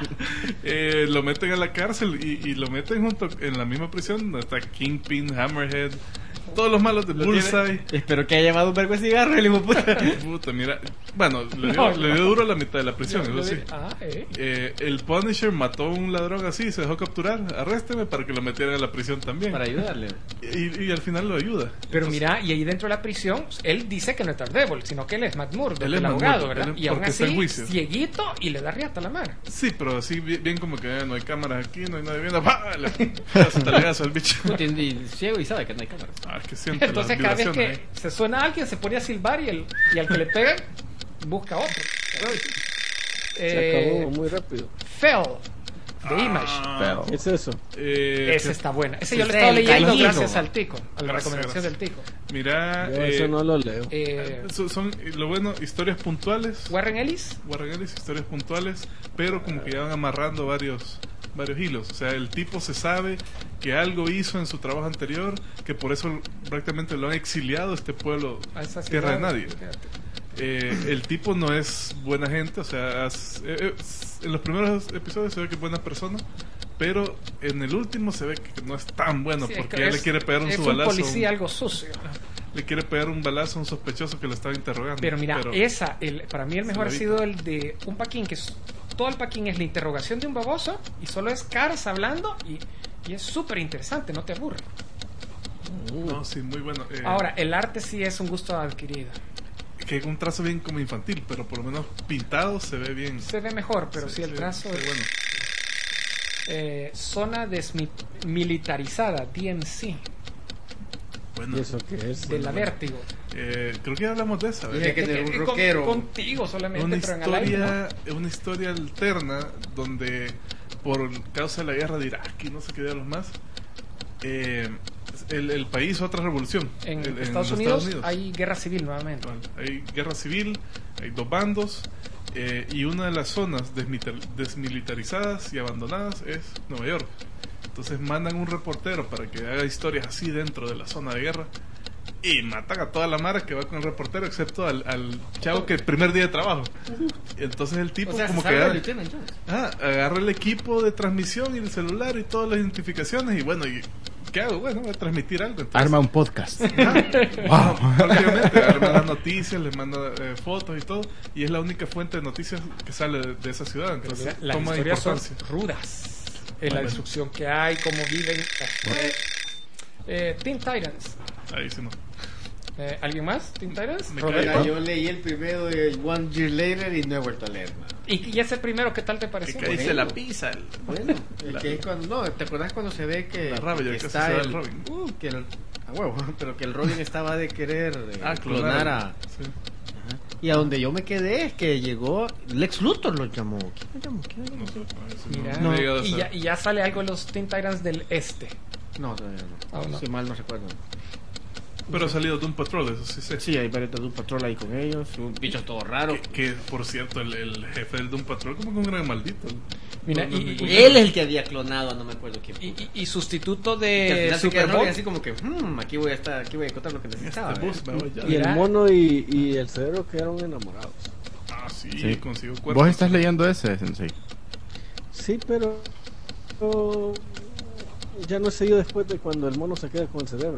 Eh, lo meten a la cárcel y, y lo meten junto en la misma prisión donde está Kingpin, Hammerhead, todos los malos de Lo Bullseye. tiene- Espero que haya llevado un vergo de cigarro el hijo de puta. Puta, mira. Bueno, le dio, No, le dio no. duro la mitad de la prisión, Yo- eso yo sí. dije, ah, eh. Eh, el Punisher mató a un ladrón así, se dejó capturar. Arrésteme para que lo metieran a la prisión también. Para ayudarle. Y, y al final lo ayuda. Pero Entonces, mira, y ahí dentro de la prisión, él dice que no es Daredevil, sino que él es Matt Murdock, Él el es Matt abogado, Murdock, ¿verdad? él- Y aún porque está en así, juicio. cieguito y le da riata a la mano. Sí, pero así bien, bien como que eh, no hay cámaras aquí, no hay nadie viendo. ¡Pah! Le das un talegazo al bicho. Puta, y ciego y sabe que no hay cámaras. Ah, es que siente Entonces las cada vez que vibraciones ahí. se suena a alguien, se pone a silbar y, el, y al que le pegan, busca otro. Se Eh, acabó muy rápido. Fell. The Image. Pero- ¿Qué es eso? Eh, Ese que- está bueno. Ese yo lo Ese estaba es el leyendo cañino. gracias al Tico, a la Gracias, recomendación gracias. del Tico. Mira, Yo eh, eso no lo leo. Eh, son, son, lo bueno, historias puntuales. Warren Ellis. Warren Ellis, historias puntuales, pero como que ya van amarrando varios varios hilos. O sea, el tipo se sabe que algo hizo en su trabajo anterior, que por eso prácticamente lo han exiliado a este pueblo, A esa tierra de ciudad. nadie. Eh, el tipo no es buena gente, o sea, has- eh, eh, en los primeros episodios se ve que es buena persona, pero en el último se ve que no es tan bueno, Sí, es porque que él es- le quiere pegar un es su un balazo. a un- policía algo sucio. le quiere pegar un balazo a un sospechoso que lo estaba interrogando. Pero mira, esa, el, para mí el Se mejor la ha vi. sido el de un paquín, que es, todo el paquín es la interrogación de un baboso y solo es caras hablando y, y es súper interesante, no te aburre. No, sí, muy bueno. Eh, Ahora, el arte sí es un gusto adquirido. que es un trazo bien como infantil, pero por lo menos pintado se ve bien. Se ve mejor, pero sí, el sí, trazo sí, es bueno. eh, zona desmilitarizada, D M C, Bueno, ¿Y eso qué es? de la Vértigo. eh, creo que ya hablamos de esa, ¿verdad? Tiene que ser un Eh, con- rockero. contigo solamente, Una pero en el aire, historia, una historia alterna donde por causa de la guerra de Irak y no sé qué de los más, eh, el, el país hizo otra revolución. ¿no? En, El- Estados, los Unidos hay guerra civil nuevamente. Vale, hay guerra civil, hay dos bandos, eh, y una de las zonas desmita- desmilitarizadas y abandonadas es Nueva York. Entonces mandan un reportero para que haga historias así dentro de la zona de guerra y matan a toda la mara que va con el reportero, excepto al, al chavo que el primer día de trabajo. Entonces el tipo O sea, como se que salva agarra, Lieutenant Jones. ah, agarra el equipo de transmisión y el celular y todas las identificaciones y bueno, ¿y qué hago? Bueno, voy a transmitir algo. Entonces, Arma un podcast. wow. Prácticamente arma las noticias, les manda eh, fotos y todo, y es la única fuente de noticias que sale de, de esa ciudad. Pero Entonces mira, las toma historias son importancia. rudas. En la Bueno. destrucción que hay, cómo viven. Eh, Teen Titans. Ahí sí no. Eh, ¿Alguien más? ¿Teen Titans? Me Roberto. cae- Mira, yo leí el primero de One Year Later y no he vuelto a leer más. Y, y ese primero, ¿qué tal te Que pareció? caíse la pizza. el- Bueno, es La- que es cuando, no, ¿te acordás cuando se ve que, La rabia, que casi está se va el, el Robin. uh, que el, a huevo, pero que el Robin estaba de querer eh, Ah, clonar clonar. a... Sí. Ajá. Y a donde yo me quedé es que llegó Lex Luthor lo llamó. ¿Quién lo llamó? ¿Quién lo No, llamó? no, eso no- Mira, no he llegado a y, saber. ya, y ya sale algo de los Teen Titans del Este. No, todavía no. Ah, no. Si mal no recuerdo. Pero ha salido Doom Patrol, eso sí sé. Sí, hay varios de Doom Patrol ahí con ellos. Un bicho todo raro. Que, que, por cierto, el, el jefe del Doom Patrol como que un gran maldito. Mira, No, no, y- no, y- Él es el que había clonado, no me acuerdo quién. Y, y- y sustituto Que al de final se queda Superboy. Robin así como que, hmm, aquí voy a estar, aquí voy a encontrar lo que necesitaba. Este ¿eh? bus me voy ya. Y el Mira. mono y, y el cerebro quedaron enamorados. Ah, sí, Sí. consiguió cuerpo. ¿Vos estás leyendo ese, Sensei? Sí, pero pero ya no he seguido después de cuando el mono se queda con el cerebro.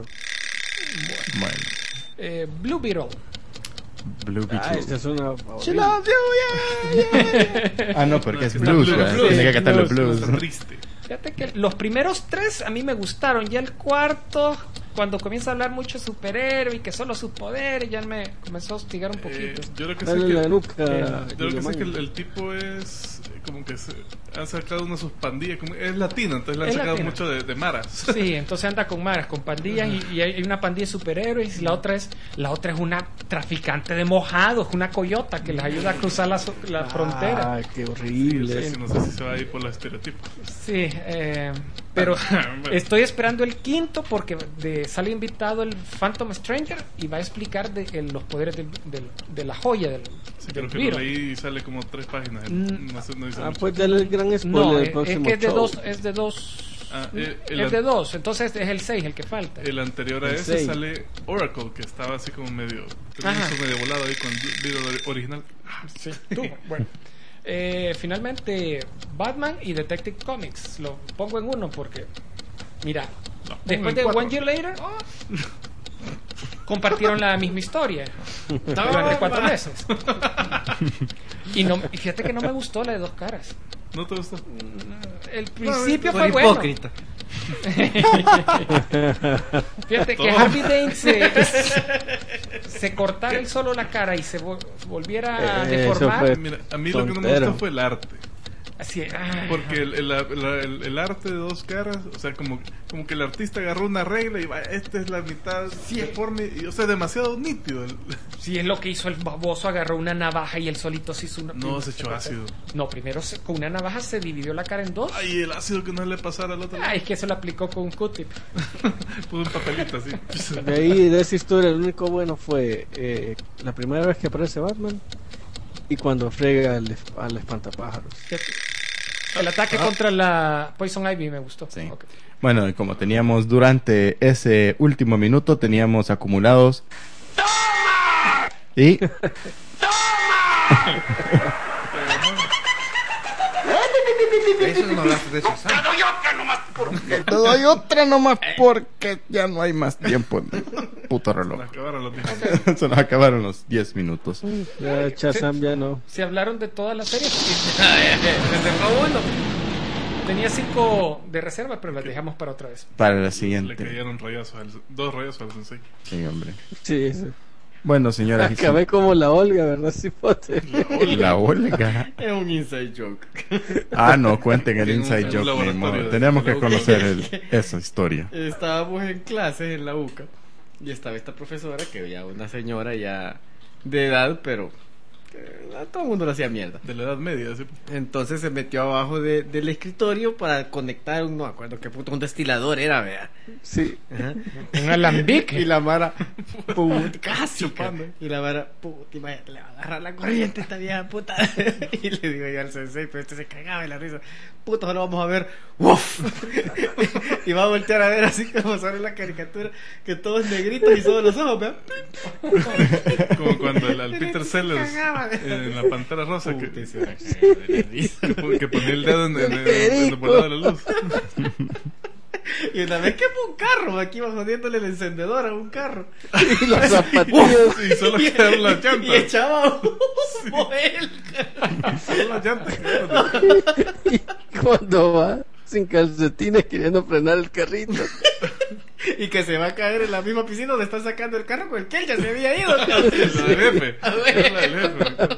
Bueno. Eh, Blue Beetle. Blue Ah, Beetle. esta es una She loves you, yeah, yeah. Ah, no, porque No, es que está blues, blues, ¿verdad? blues. Tiene que cantar los Blues, blues. está triste. Fíjate que los primeros tres a mí me gustaron. Ya el cuarto, cuando comienza a hablar mucho de superhéroe y que solo sus poderes, ya me comenzó a hostigar un Eh, poquito. yo creo que sí Dale la que, nuca. yo creo que, sí que el, Guillermo. el tipo es eh, como que se ha sacado una de sus pandillas. Como, es latino, entonces le han Es sacado latino. mucho de, de maras. Sí, entonces anda con maras, con pandillas y, y hay una pandilla de superhéroes y la otra es la otra es una traficante de mojados, una coyota que les ayuda a cruzar la, so- la frontera. Ah, qué Sí, horrible. sí, no sé si se va a ir por los estereotipos. Sí, eh, pero Bueno. estoy esperando el quinto porque de, sale invitado el Phantom Stranger y va a explicar de, el- los poderes del- del- de la joya del, Sí, del creo que virus. lo leí y sale como tres páginas. Mm. No, sé, no dice Ah, mucho. pues dale el gran spoiler No, del es, es próximo que es de show. dos, es de dos, Ah, eh, el es an- de dos, entonces es el seis el que falta. El anterior a El ese seis. sale Oracle, que estaba así como medio, tenía Ajá. eso medio volado ahí con el video original. Sí, tú, bueno. Eh, finalmente, Batman y Detective Comics. Lo pongo en uno porque, mira, No, después en de cuatro. One Year Later, compartieron la misma historia durante cuatro meses. Y, no, y fíjate que no me gustó la de dos caras. ¿No te gustó? El principio Por fue bueno. hipócrita. Fíjate que Todo. Harvey Dent se, se cortara él solo la cara y se vol- volviera a Eh, eso deformar. fue- Mira, a mí lo que no me Tontero. gustó fue el arte. Así, ah, Porque el, el, el- el- el arte de dos caras, o sea, como, como que el artista agarró una regla y va, esta es la mitad deforme, y, o sea, demasiado nítido. El- sí, es lo que hizo el baboso, agarró una navaja y él solito se hizo una... No, se echó ácido. No, primero se- con una navaja se dividió la cara en dos. Ay, el ácido que no le pasara al otro lado. Ay, es que se lo aplicó con un Q-tip. Puso un papelito así. De ahí, de esa historia, el único bueno fue eh, la primera vez que aparece Batman y cuando frega al, al espantapájaros. El ataque contra la Poison Ivy me gustó. Sí. Ok. Bueno, y como teníamos durante ese último minuto, teníamos acumulados. Y Eso no hablaste de eso, ¿sabes? te doy otra nomás porque ya no hay más tiempo en el puto Se reloj. nos acabaron los días. Se nos acabaron los diez minutos. Ya Shazam ya no. Se hablaron de todas las series. Reservó uno. Tenía cinco de reserva, pero las dejamos para otra vez. Para la Le siguiente. cayeron rayazos al, dos rayazos al sensei. Sí, hombre. Sí, sí. Bueno, señoras y Acabé como la Olga, ¿verdad? Sí, pote. señores. La Olga. Es un inside joke. Ah, no, cuenten el En un- inside en un joke. ni laboratorio modo. de- Tenemos de que la U C A. conocer el- esa historia. Estábamos en clases en la U C A y estaba esta profesora que ya una señora ya de edad, pero eh, a todo el mundo le hacía mierda. De la Edad Media, así. Entonces se metió abajo de- del escritorio para conectar un, no me acuerdo qué puto, un destilador era, vea. Sí. Ajá. Un alambique. Y la Mara, puta, casi. Chupando. Y la Mara, puta, imagínate, le va a agarrar la corriente esta vieja puta. Y le digo yo al sensei, pero este se cagaba de la risa. Puta, ahora vamos a ver, ¡uf! Y va a voltear a ver así como sale la caricatura, que todo es negrito y solo los ojos, vea. Como cuando el, al Pero Peter se Sellers cagaba de- en la Pantera Rosa que, Puta, y se va a cagar de la risa. que ponía el dedo en, en, en- en el volado de la luz. Y una vez que fue un carro, aquí iba jodiéndole el encendedor a un carro. Y los zapatillos. Y solo quedaron las Y llantas. echaba humo él. Solo las llantas quedaron. Y cuando va sin calcetines queriendo frenar el carrito. Y que se va a caer en la misma piscina donde está sacando el carro con el que él ya se había ido. La del jefe. A ver. Es la del jefe.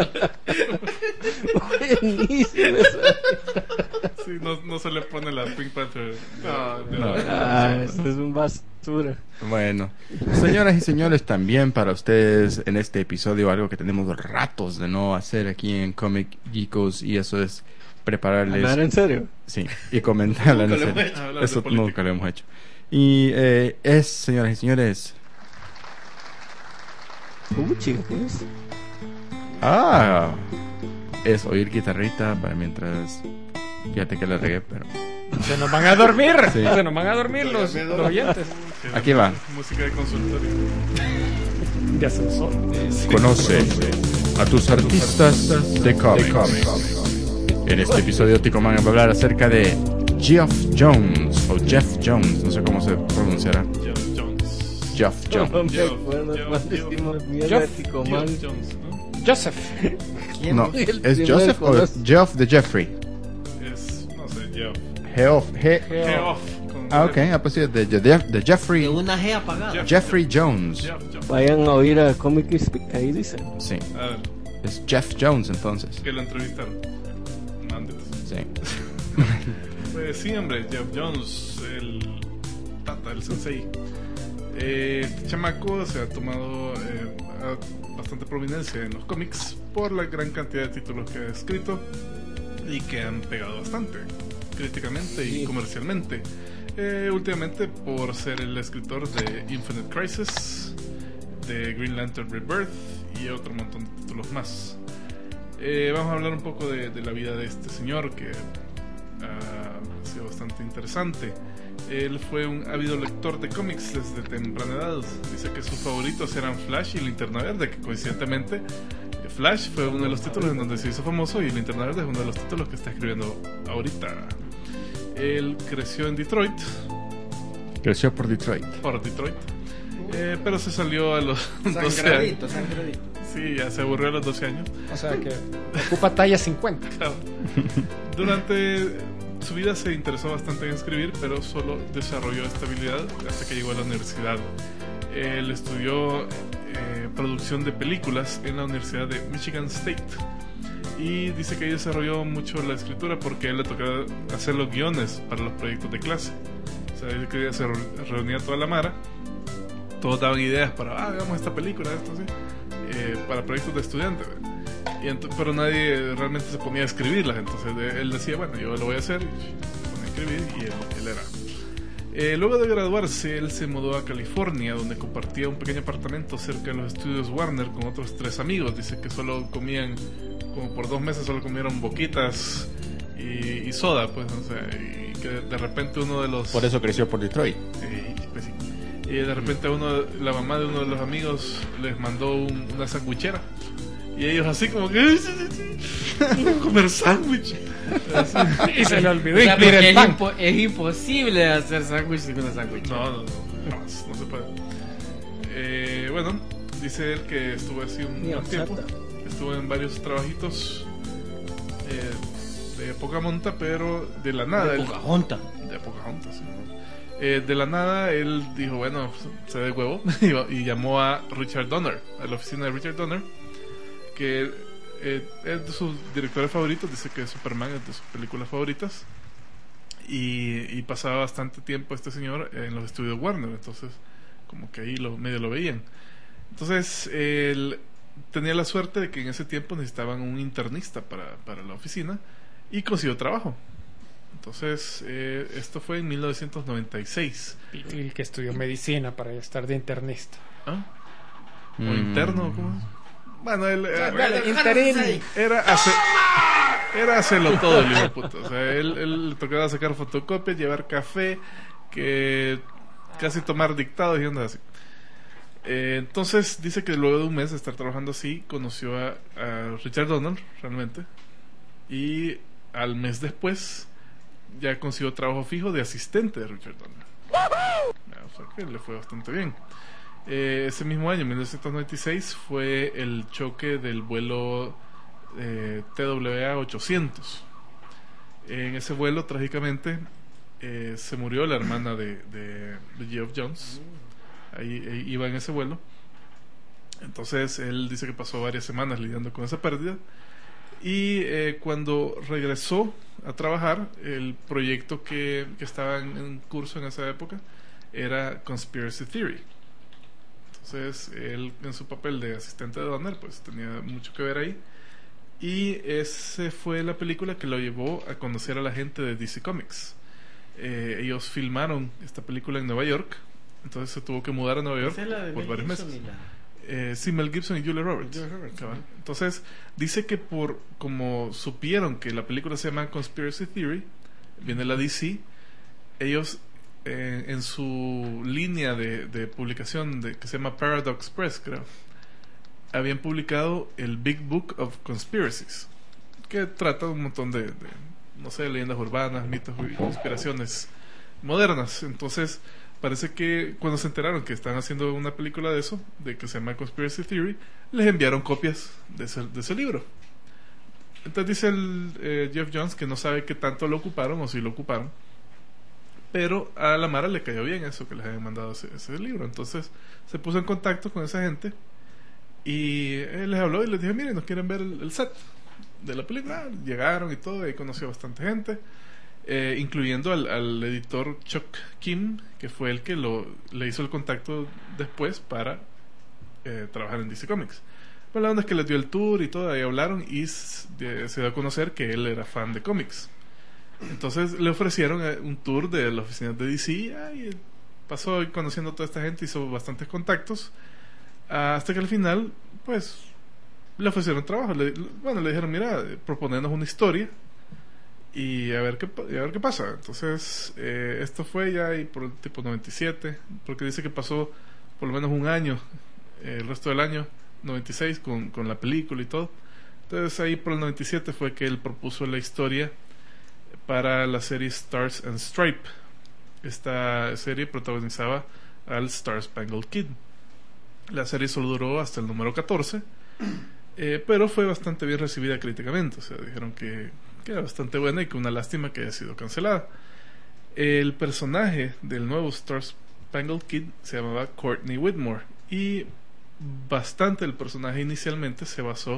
Buenísimo esa. Sí, no, no se le pone la Pink Panther. No, de- no. de- Ah, eso es un basura. Bueno, señoras y señores, también para ustedes en este episodio algo que tenemos ratos de no hacer aquí en Comic Geekos, y eso es prepararles, ¿Hablar en serio? sí, y comentarla en Nunca lo serio. hemos hecho. Hablar de Eso política. nunca lo hemos hecho. Y eh, es, señoras y señores, Uh, chicos. ah, es oír guitarrita para mientras, fíjate que la regué, pero Se nos van a dormir. Sí. Se nos van a dormir los, los oyentes. que Aquí la va. Música de consultorio. De ascensor. conoce a tus artistas de cómics. En este episodio Ticoman va a hablar acerca de Geoff Jones o Jeff Jones, no sé cómo se pronunciará. Jeff Jones. Geoff No Jones. me Yo- acuerdo yo- cuando yo- hicimos mierda yo- de Ticomán. Jeff Jones, ¿no? Joseph. ¿Quién? No, El ¿es primer Joseph o conoce. Geoff de Jeffrey? Es, no sé, Jeff. Geoff, Ge- Geoff. con ah, ok, ah, pues sí, de, de, de Jeffrey, De una G apagada. Jeff. Jeffrey Jones. Jeff, Jeff. Vayan a oír a Comic Speak, ahí dice. Sí, A ver, es Jeff Jones entonces. que lo entrevistaron. Mándelos. Sí. Pues sí, hombre, Jeff Jones, el tata, el sensei. Eh, este chamaco se ha tomado eh, a- bastante prominencia en los cómics por la gran cantidad de títulos que ha escrito y que han pegado bastante, críticamente y Sí. comercialmente. Eh, últimamente por ser el escritor de Infinite Crisis, de Green Lantern Rebirth y otro montón de títulos más. Eh, vamos a hablar un poco de, de la vida de este señor que ah, ha sido bastante interesante. Él fue un ávido lector de cómics desde temprana edad. Dice que sus favoritos eran Flash y Linterna Verde, que coincidentemente eh, Flash fue uno de los títulos en donde se hizo famoso y Linterna Verde es uno de los títulos que está escribiendo ahorita. Él creció en Detroit, Creció por Detroit. por Detroit, eh, pero se salió a los doce años. Sangradito, sangradito. Sí, ya se aburrió a los doce años. O sea que ocupa talla cincuenta. Claro. Durante su vida se interesó bastante en escribir, pero solo desarrolló esta habilidad hasta que llegó a la universidad. Él estudió eh, producción de películas en la Universidad de Michigan State. y dice que ahí desarrolló mucho la escritura porque a él le tocaba hacer los guiones para los proyectos de clase. O sea, él que se reunía toda la mara, todos daban ideas para, ah, hagamos esta película, esto así, eh, para proyectos de estudiantes. Y ent- pero nadie realmente se ponía a escribirlas, entonces de- él decía, bueno, yo lo voy a hacer, y se ponía a escribir, y él, él era. Eh, luego de graduarse, él se mudó a California, donde compartía un pequeño apartamento cerca de los estudios Warner con otros tres amigos. Dice que solo comían, como por dos meses, solo comieron boquitas y, y soda, pues, o sea, y que de repente uno de los... Por eso creció por Detroit. Eh, pues sí. Y de repente uno, la mamá de uno de los amigos les mandó un- una sandwichera. Y ellos así como que... "Ay, sí, sí, sí, voy a comer sándwich". Así. Y se le olvidó O sea, incluir porque el es, pan. impo- es imposible hacer sándwich sin una sándwich. No, no, no, jamás, no se puede. Eh, bueno, dice él que estuvo así un Ni buen tiempo. Osata. Estuvo en varios trabajitos eh, de poca monta, pero de la nada. De él- Pocahontas. De Pocahontas, sí. Eh, de la nada, él dijo, bueno, se de huevo, y, y llamó a Richard Donner, a la oficina de Richard Donner, que eh, es de sus directores favoritos, dice que Superman es de sus películas favoritas, y, y pasaba bastante tiempo este señor en los estudios Warner, entonces como que ahí lo, medio lo veían. Entonces, él tenía la suerte de que en ese tiempo necesitaban un internista para, para la oficina, y consiguió trabajo. Entonces, eh, esto fue en mil novecientos noventa y seis. Y el que estudió medicina para estar de internista. ¿Ah? ¿O Mm. interno? ¿Cómo es? Bueno, él eh, Dale, interini. era hacer, era hacerlo todo el hijo de puta. O sea, él, él le tocaba sacar fotocopias, llevar café, que casi tomar dictados y ondas así. Eh, entonces, dice que luego de un mes de estar trabajando así, conoció a, a Richard Donner, realmente. Y al mes después, ya consiguió trabajo fijo de asistente de Richard Donner. Ya, o sea que le fue bastante bien. Eh, ese mismo año, mil novecientos noventa y seis, fue el choque del vuelo eh, T W A ochocientos. En ese vuelo, trágicamente, eh, se murió la hermana de, de, de Geoff Johns. Ahí, ahí iba en ese vuelo. Entonces, él dice que pasó varias semanas lidiando con esa pérdida. Y eh, cuando regresó a trabajar, el proyecto que, que estaba en, en curso en esa época era Conspiracy Theory. Entonces, él en su papel de asistente de Donner, pues tenía mucho que ver ahí. Y esa fue la película que lo llevó a conocer a la gente de D C Comics. Eh, ellos filmaron esta película en Nueva York. Entonces se tuvo que mudar a Nueva York Esa es la de por Mel varios Gibson meses. y la- Eh, sí, Mel Gibson y Julia Roberts. Julia Roberts, Cabal. ajá. Entonces, dice que por como supieron que la película se llama Conspiracy Theory, viene la D C, ellos eh, en su línea de, de publicación de, que se llama Paradox Press, creo, habían publicado el Big Book of Conspiracies, que trata un montón de, de no sé, leyendas urbanas, mitos y conspiraciones modernas. Entonces, parece que cuando se enteraron que estaban haciendo una película de eso, de que se llama Conspiracy Theory, les enviaron copias de ese, de ese libro. Entonces dice el eh, Geoff Johns que no sabe qué tanto lo ocuparon o si lo ocuparon, pero a la Mara le cayó bien eso, que les habían mandado ese, ese libro. Entonces se puso en contacto con esa gente y él les habló y les dijo, miren, nos quieren ver el, el set de la película. Llegaron y todo, y ahí conoció bastante gente. Eh, incluyendo al, al editor Chuck Kim, que fue el que lo, le hizo el contacto después para eh, trabajar en D C Comics. Pero la onda es que les dio el tour y todo, ahí hablaron y s- de- se dio a conocer que él era fan de cómics. Entonces le ofrecieron eh, un tour de la oficina de D C y ahí pasó conociendo a toda esta gente, hizo bastantes contactos, hasta que al final, pues, le ofrecieron trabajo. Le, bueno, le dijeron, mira, proponernos una historia y a ver qué pa- y a ver qué pasa. Entonces eh, esto fue ya ahí por el tipo noventa y siete, porque dice que pasó por lo menos un año, eh, el resto del año noventa y seis con, con la película y todo. Entonces ahí por el noventa y siete fue que él propuso la historia para la serie Stars and Stripe. Esta serie protagonizaba al Star Spangled Kid. La serie solo duró hasta el número catorce, eh, pero fue bastante bien recibida críticamente. O sea, dijeron que que era bastante buena y que una lástima que haya sido cancelada. El personaje del nuevo Star Spangled Kid se llamaba Courtney Whitmore y bastante el personaje inicialmente se basó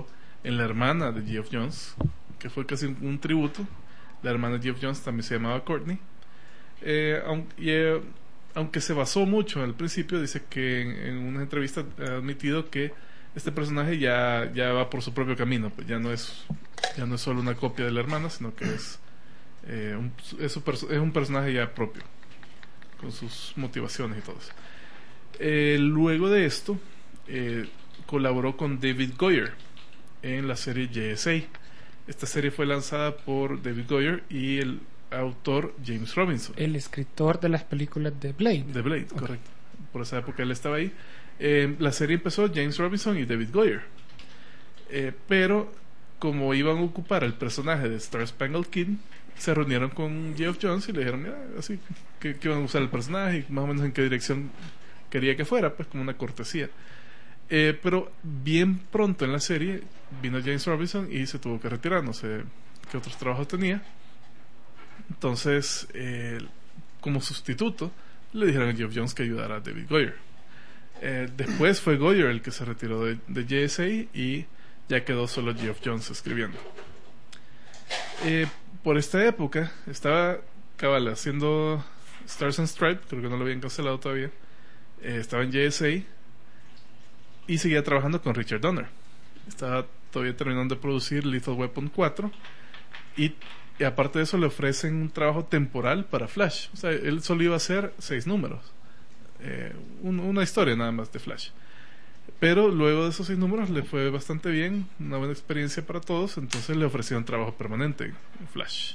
en la hermana de Geoff Johns, que fue casi un, un tributo. La hermana de Geoff Johns también se llamaba Courtney. Eh, aunque, eh, aunque se basó mucho al principio, dice que en, en una entrevista ha admitido que este personaje ya, ya va por su propio camino, pues ya no es ya no es solo una copia de la hermana, sino que es eh, un, es, su perso- es un personaje ya propio, con sus motivaciones y todo eso. Eh, luego de esto, eh, colaboró con David Goyer en la serie J S A. Esta serie fue lanzada por David Goyer y el autor James Robinson. El escritor de las películas de Blade. De Blade, okay. Correcto. Por esa época él estaba ahí. Eh, la serie empezó James Robinson y David Goyer. Eh, pero como iban a ocupar el personaje de Star Spangled Kid, se reunieron con Geoff Johns y le dijeron, mira, así que, que iban a usar el personaje y más o menos en qué dirección quería que fuera, pues como una cortesía. Eh, pero bien pronto en la serie vino James Robinson y se tuvo que retirar, no sé qué otros trabajos tenía. Entonces, eh, como sustituto, le dijeron a Geoff Johns que ayudara a David Goyer. Eh, después fue Goyer el que se retiró de, de J S A y ya quedó solo Geoff Johns escribiendo. Eh, por esta época estaba cabal haciendo Stars and Stripes, creo que no lo habían cancelado todavía. Eh, estaba en J S A y seguía trabajando con Richard Donner. Estaba todavía terminando de producir Lethal Weapon cuatro y, y aparte de eso le ofrecen un trabajo temporal para Flash. O sea, él solo iba a hacer seis números. Eh, un, una historia nada más de Flash, pero luego de esos seis números le fue bastante bien, una buena experiencia para todos, entonces le ofrecieron trabajo permanente en Flash.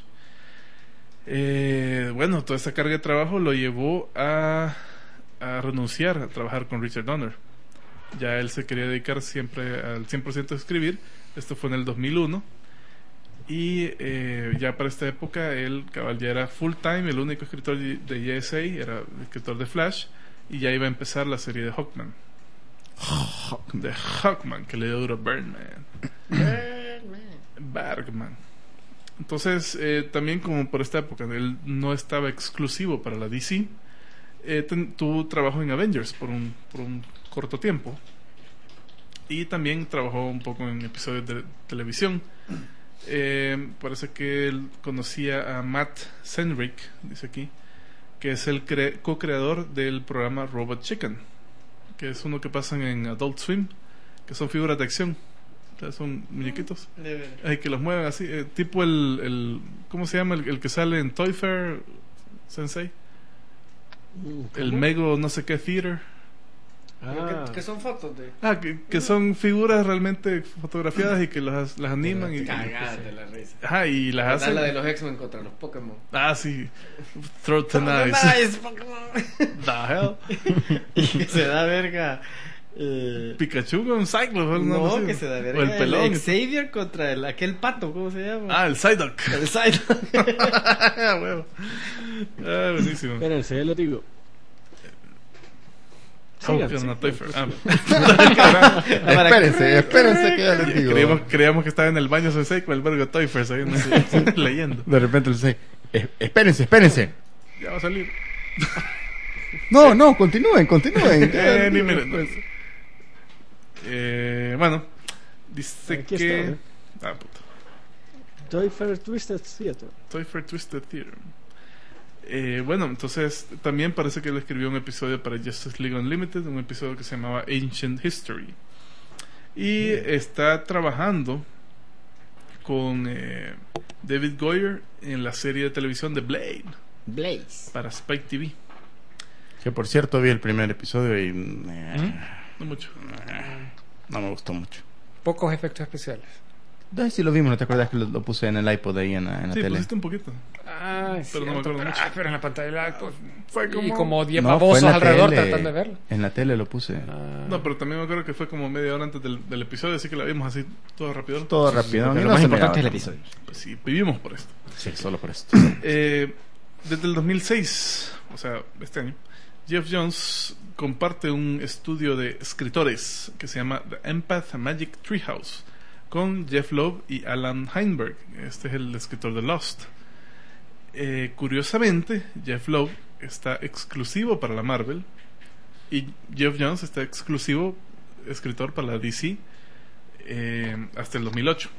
Eh, bueno, toda esta carga de trabajo lo llevó a, a renunciar a trabajar con Richard Donner. Ya él se quería dedicar siempre al cien por ciento a escribir. Esto fue en el dos mil uno y eh, ya para esta época él cabal ya era full time, el único escritor de J S A, era el escritor de Flash. Y ya iba a empezar la serie de Hawkman. De Hawkman, que le dio duro a Birdman. Bergman. Entonces, eh, también como por esta época, él no estaba exclusivo para la D C. Eh, ten, tuvo trabajo en Avengers por un, por un corto tiempo. Y también trabajó un poco en episodios de televisión. Eh, parece que él conocía a Matt Senrick, dice aquí, que es el cre- co-creador del programa Robot Chicken, que es uno que pasan en Adult Swim, que son figuras de acción, o sea, son muñequitos eh, que los mueven así, eh, tipo el, el ¿cómo se llama? El, el que sale en Toy Fair, Sensei, el Mego no sé qué Theater. Ah, Que, que son fotos de. Ah, que, que son figuras realmente fotografiadas y que las, las animan y, Cagadas de la risa. ajá, y las ¿Verdad? hacen. La de los X-Men contra los Pokémon. Ah, sí. Throw to nice. Nice, Pokémon. The hell. Y que se da verga. Eh, Pikachu con Cyclops. no, sé. que se da O verga. el pelón. Xavier contra el, aquel pato, ¿cómo se llama? Ah, el Psyduck. El Psyduck. Ah, huevo. Ah, buenísimo. espérense, ya lo digo. Oh, Sigan, que sí, no, Toy Fair. Ah, Espérense, espérense que ya les digo. creíamos, creíamos que estaba en el baño Sensei con el vergo Toy Fair, ¿sabes? Leyendo. De repente les dice, "Eh, espérense, espérense. Ya va a salir. No, no, continúen, continúen. Eh, ni miren. Eh, bueno, dice Aquí que. está, ¿eh? Ah, puta. Toy Fair Twisted Theater. Toy Fair Twisted Theater. Eh, bueno, entonces también parece que él escribió un episodio para Justice League Unlimited, un episodio que se llamaba Ancient History. Y está trabajando con eh, David Goyer en la serie de televisión de Blade Blaze. para Spike T V. Que por cierto vi el primer episodio y eh, No mucho. no me gustó mucho. Pocos efectos especiales. Ay, sí lo vimos, ¿no te acuerdas que lo, lo puse en el iPod ahí en la, en la Sí, tele? pusiste un poquito. Ah, Pero no me acuerdo pero, mucho. ah, pero en la pantalla del iPod Fue y como- como diez No, fue babosos en la alrededor tele. tratando de verlo. En la tele lo puse. Ah, No, pero también me acuerdo que fue como media hora antes del, del episodio, así que la vimos así todo rápido. Todo rápido. Porque y lo no más se importante es el miraba episodio. Pues sí, vivimos por esto. tanto. Sí, solo por esto. Eh, desde el dos mil seis, o sea, este año, Geoff Johns comparte un estudio de escritores que se llama The Empath Magic Treehouse con Jeff Loeb y Alan Heinberg. Este es el escritor de Lost. Eh, curiosamente, Jeff Loeb está exclusivo para la Marvel y Geoff Johns está exclusivo escritor para la D C. eh, hasta el dos mil ocho.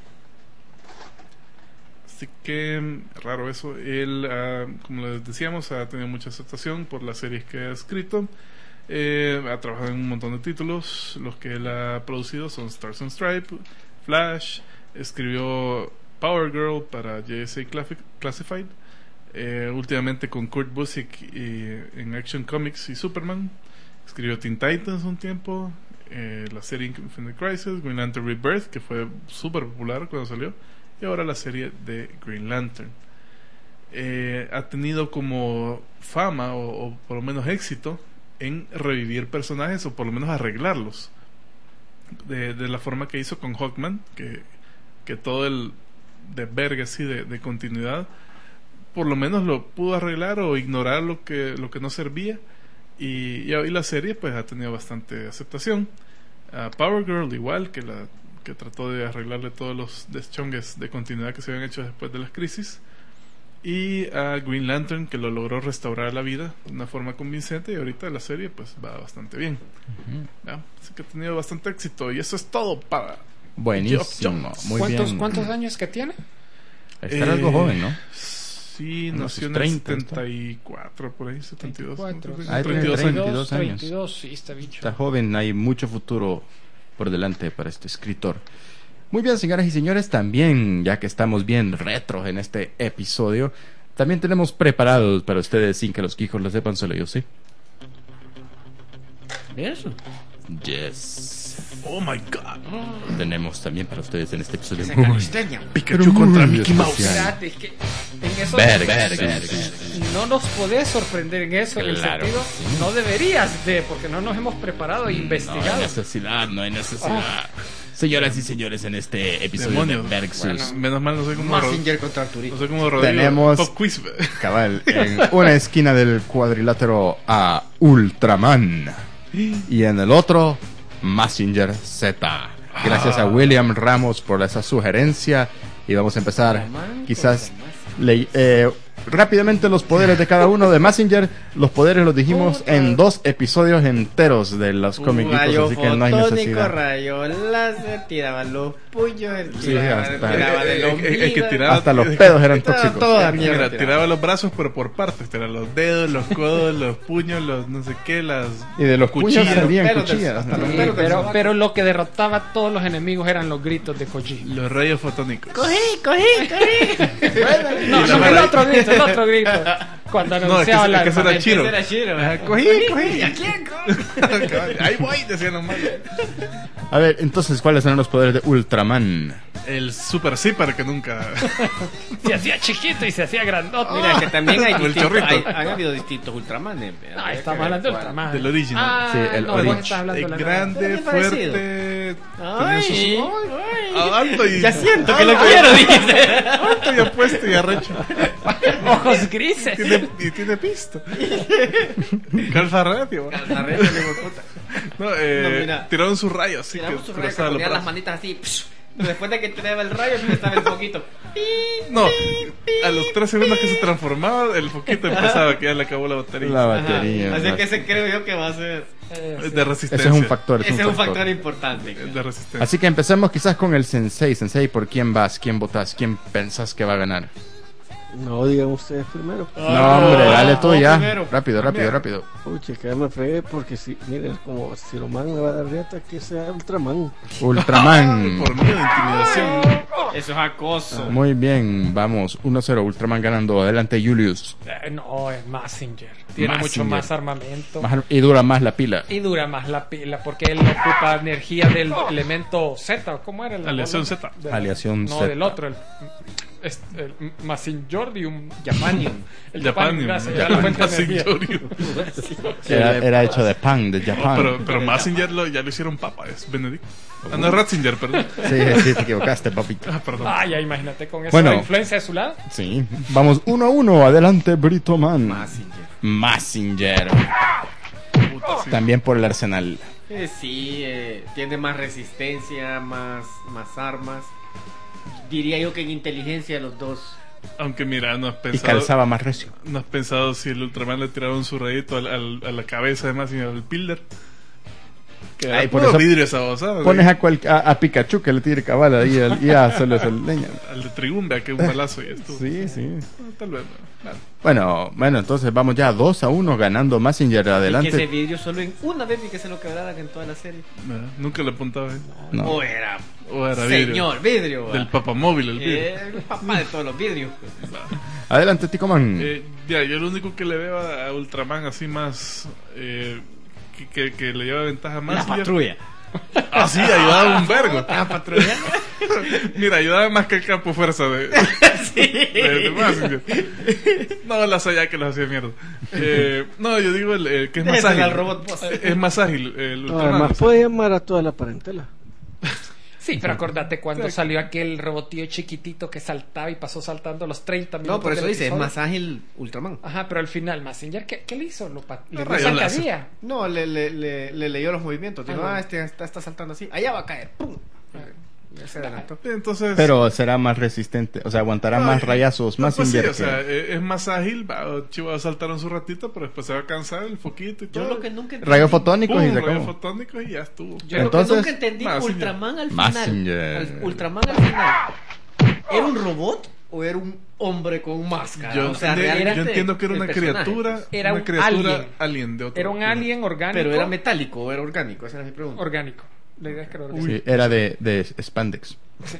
Así que raro eso. Él, uh, como les decíamos, ha tenido mucha aceptación por las series que ha escrito. Eh, ha trabajado en un montón de títulos. Los que él ha producido son Stars and Stripe, Flash. Escribió Power Girl para J S A Classified. Eh, últimamente con Kurt Busiek y, en Action Comics y Superman. Escribió Teen Titans un tiempo. Eh, la serie Infinite Crisis, Green Lantern Rebirth, que fue súper popular cuando salió. Y ahora la serie de Green Lantern. Eh, ha tenido como fama o, o por lo menos éxito en revivir personajes o por lo menos arreglarlos de, de la forma que hizo con Hawkman, que, que todo el de verga así de, de continuidad por lo menos lo pudo arreglar o ignorar lo que, lo que no servía. Y, y hoy la serie pues ha tenido bastante aceptación. uh, Power Girl igual, que la que trató de arreglarle todos los deschongues de continuidad que se habían hecho después de las crisis. Y a Green Lantern, que lo logró restaurar a la vida de una forma convincente, y ahorita la serie pues va bastante bien. Uh-huh. ¿Ya? Así que ha tenido bastante éxito, y eso es todo para buenísimo. Muy ¿Cuántos, bien. ¿Cuántos años que tiene? Está eh, algo joven, ¿no? Sí, nació en el setenta y cuatro, por ahí, setenta y dos. Ah, treinta y dos años. treinta y dos, sí, está bicho. Está joven, hay mucho futuro por delante para este escritor. Muy bien, señoras y señores, también, ya que estamos bien retro en este episodio, también tenemos preparados para ustedes, sin que los quijos lo sepan, solo yo sí. ¿Eso? Yes. Oh my god. Tenemos también para ustedes en este episodio muy, Pikachu contra Mickey Mouse. Espérate, es que en eso Ver, ver, ver, ver. no nos podés sorprender en eso, Claro. en el sentido, no deberías de, porque no nos hemos preparado e investigado. No hay necesidad, no hay necesidad. Oh. Señoras y señores, en este episodio Demonios. de Versus, Bueno, menos mal no sé cómo Mazinger contra Arturito. no sé cómo Rodrigo tenemos Pop Quiz. cabal en una esquina del cuadrilátero a Ultraman y en el otro Mazinger Z. Gracias a William Ramos por esa sugerencia, y vamos a empezar quizás le, eh, rápidamente los poderes de cada uno de Mazinger. Los poderes los dijimos en dos episodios enteros de los comiquitos, Rayo así que no hay fotónico, necesidad. rayo láser, tiraba los puños, el Sí, tiraba, hasta- tiraba de Eh, eh, eh, eh, que los tiraba- Hasta los pedos eran Tiraba tóxicos. toda Mira, mierda. tiraba los brazos pero por partes, tiraba los dedos, los codos, los puños, los no sé qué, las Y de los puños cuchillas, salían pelos del- cuchillas. hasta los Sí, pelos del pero, sobaco. pero lo que derrotaba a todos los enemigos eran los gritos de Koji. los rayos fotónicos. Cogí, cogí, cogí. No, no, el otro grito, el otro grito. Cuando No, es que, anunciaba es la que ese era armamento. Chiro. Ese era Shiro. Ajá, cogí, cogí. ¿A quién? Ahí voy, decían nomás. A ver, entonces, ¿cuáles son los poderes de Ultraman? El super zipper que nunca. Se hacía chiquito y se hacía grandote. Mira, que también hay Como el distintos, chorrito. hay, han habido distintos Ultramanes. No, estamos hablando del Ultraman. Del original. Ah, Sí, el no, vos original. estás hablando de El la grande, Bien parecido. fuerte. Ay, tenía sus- ay. alto y. Ya siento que lo alto- quiero, dice. Alto y apuesto y arrecho. nueva. Ojos grises. Tiene, y tiene pisto. Calza radio. La red de la puta. No, eh, No, mira. tiraron sus rayos, así que Tiramos su rayo, cruzaba los ponía las brazos. manitas así. psh, pero después de que tiraba el rayo, empezaba el poquito. No, a los tres segundos que se transformaba, el foquito empezaba que ya le acabó la batería. La batería. Así que ese creo yo que va a ser. Es de resistencia. Ese es un factor. Ese es un factor importante. Es de resistencia. Así que empecemos quizás con el Sensei. Sensei, ¿por quién vas? ¿Quién votas? ¿Quién pensás que va a ganar? No, digan ustedes primero. No, hombre, dale tú vos ya. primero. Rápido, rápido, rápido. Pucha, que ya me fregué porque si, miren, como si Roman me va a dar riata, que sea Ultraman. Ultraman. Por miedo de intimidación. Eso es acoso. Muy bien, vamos. uno cero, Ultraman ganando. Adelante, Julius. Eh, no, es Mazinger. Tiene Mazinger. mucho más armamento. Más- y dura más la pila. Y dura más la pila porque él ocupa energía del elemento Z. ¿Cómo era? el Aleación nombre? Z. Del- Aleación no, Z. del otro. El, es- el Mazinjordium. Japanium. El Japanium. Japanium, gracias. Era la fuente de energía. Era, era hecho de pan, de No, Japón. pero, pero Mazinger lo, ya lo hicieron papa, es Benedict. Ah, no es Ratzinger, perdón. Sí, sí, te equivocaste, papito. Ah, perdón. Ah, ya imagínate con esa Bueno. influencia de su lado. Sí. Vamos uno a uno. Adelante, Brito Man. Mazinger. Mazinger. Puta, sí. También por el arsenal. Eh, sí, eh, tiene más resistencia, más, más armas. Diría yo que en inteligencia los dos. Aunque mira, no has Y pensado. calzaba más recio. ¿No has pensado si el Ultraman le tiraron su rayito al, al- a la cabeza de Mazinger al Pilder? Que Ay, por puro eso vidrio esa cosa. Pones a, cual, a, a Pikachu que le tire cabal ahí al- y ya solo es el leña. Al de Trigumbe, que un balazo y esto. Sí, sí. Ah, tal vez. No. Vale. Bueno, bueno, entonces vamos ya dos a uno ganando Mazinger Y que ese adelante. vidrio solo en una vez vi que se lo quebraran en toda la serie. No, nunca le apuntaba. ¿eh? No. O era O era vidrio. señor vidrio. Del papamóvil, el vidrio. Eh, el papá de todos los vidrios. Adelante, Ticoman. Eh, ya, yo lo único que le veo a, a Ultraman así más. Eh, que, que, que le lleva ventaja más. La patrulla. Ah, sí, ayudaba un vergo. La patrulla. Mira, ayudaba más que el campo fuerza de. Sí. de, de Mazinger. No, las allá que los hacía mierda. Eh, no, yo digo el, el que es más Déjale ágil. al robot boss. Eh, Es más ágil el No, Ultraman. además o sea. puede llamar a toda la parentela. Sí, pero acordate cuando salió aquel robotillo chiquitito que saltaba y pasó saltando los treinta minutos. No, por eso del dice, es episodio. más ágil Ultraman. Ajá, pero al final, Mazinger, ¿qué, qué le hizo? Lo pa- le No, dio rayo láser. zancadilla. No, le, le, le, le leyó los movimientos. Dijo, Ah, no. ah, este está, está saltando así. Allá va a caer. ¡Pum! Ya se adelantó. Entonces. Pero será más resistente, o sea, aguantará no, más eh, rayazos, no, más pues sí, Mazinger o sea, que- eh, es más ágil. Va, chivo, va a saltar un su ratito, pero después se va a cansar el foquito y todo. Yo lo que nunca entendí. Rayos fotónicos Pum, y se rayos acabó. fotónicos y ya estuvo. Yo Entonces, lo que nunca entendí, Mazinger. Ultraman al final. Mazinger. al- Ultraman al final. ¿Era un robot o era un hombre con máscara? Yo, o sea, entendí- realmente yo entiendo que era el una personaje, criatura, pues. Era una un criatura alien. alien de otro. Era un alien orgánico. Pero era metálico o era orgánico, esa era mi pregunta. orgánico. La idea es que era orgánico. Sí, era de, de Spandex.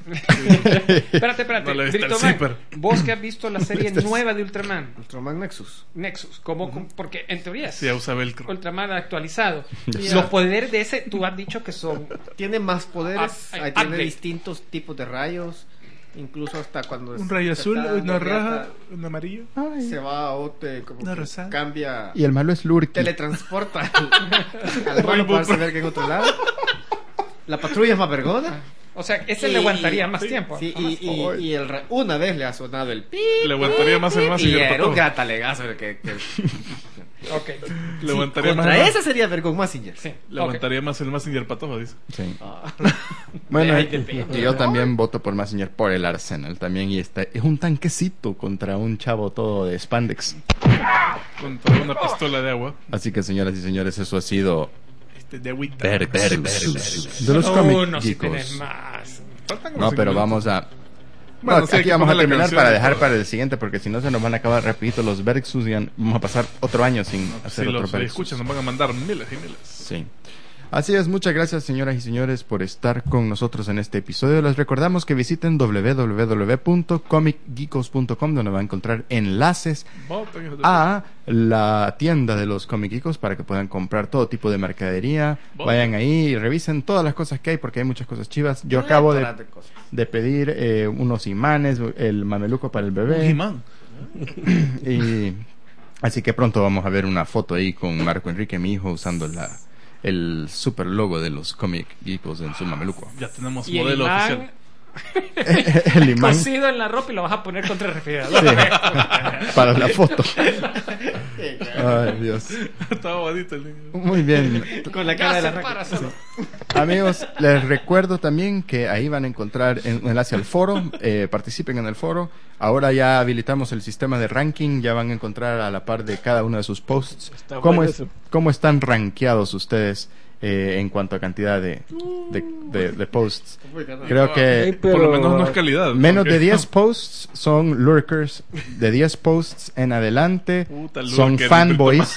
Espérate, espérate. No le viste el Brito Man, zipper. vos que has visto la serie Viste el- nueva de Ultraman, Ultraman Nexus. Nexus, ¿cómo, cómo- porque en teoría Sí, ya usa velcro. Ultraman actualizado. Ya. Los poderes de ese, tú has dicho que son Tiene más poderes, Ah, ahí tiene update. distintos tipos de rayos, incluso hasta cuando Un rayo se azul, está una dando roja, riata, un amarillo. se va a otro, como Una que rosada. cambia, Y el malo es Lurky. teletransporta al, al malo para saber que en otro lado. La patrulla es más vergona. o sea, ese Y- le aguantaría y- más sí, tiempo. Sí, Ajá. y, y, y el ra- una vez le ha sonado el pi Le aguantaría más el y Mazinger era un patojo. gratalegazo el que, que- Ok. Le aguantaría más contra el esa sería ver con Mazinger. Sí. Le ok. aguantaría más el Mazinger patojo, dice. Sí. Ah. Bueno, Ay, y- depende. y yo también voto por Mazinger por el Arsenal también. Y está, es un tanquecito contra un chavo todo de Spandex. Contra una pistola de agua. Así que, señoras y señores, eso ha sido Este de agüita. Versus de los Oh, cómics no, si geekos. tenés más. Faltan como No, cinco pero minutos. vamos a... Bueno, No, sí, hay aquí que vamos a poner la terminar canción para y dejar todo. para el siguiente, porque si no se nos van a acabar rapidito los Versus y an- vamos a pasar otro año sin No, hacer si otro los Versus. escuchan, nos van a mandar miles y miles. Sí. Así es, muchas gracias señoras y señores por estar con nosotros en este episodio. Les recordamos que visiten doble u doble u doble u punto comic geekos punto com, donde van a encontrar enlaces Voten, hijos de a la tienda de los Comic Geekos para que puedan comprar todo tipo de mercadería. Bueno. Vayan ahí y revisen todas las cosas que hay, porque hay muchas cosas chivas. Yo acabo de, de cosas. de pedir eh, unos imanes, el mameluco para el puta. Un bebé. He-Man. Y así que pronto vamos a ver una foto ahí con Marco Enrique, mi hijo, usando la el super logo de los Comic Geekos en su mameluco. Ya tenemos Y el modelo imán oficial. El imán cosido en la ropa y lo vas a poner contra el refrigerador. sí, para la foto. Ay, Dios. Estaba bonito el niño. Muy bien. Con la cara de la Ya se para raca. solo. Amigos, les recuerdo también que ahí van a encontrar un enlace al foro, eh, participen en el foro. Ahora ya habilitamos el sistema de ranking, ya van a encontrar a la par de cada uno de sus posts Está cómo, bueno es- eso. cómo están rankeados ustedes eh, en cuanto a cantidad de, de, de- de posts. Creo Ey, que pero- Por lo menos no es calidad. menos porque- de diez posts son lurkers, de diez posts en adelante Puta, son lurker, fanboys.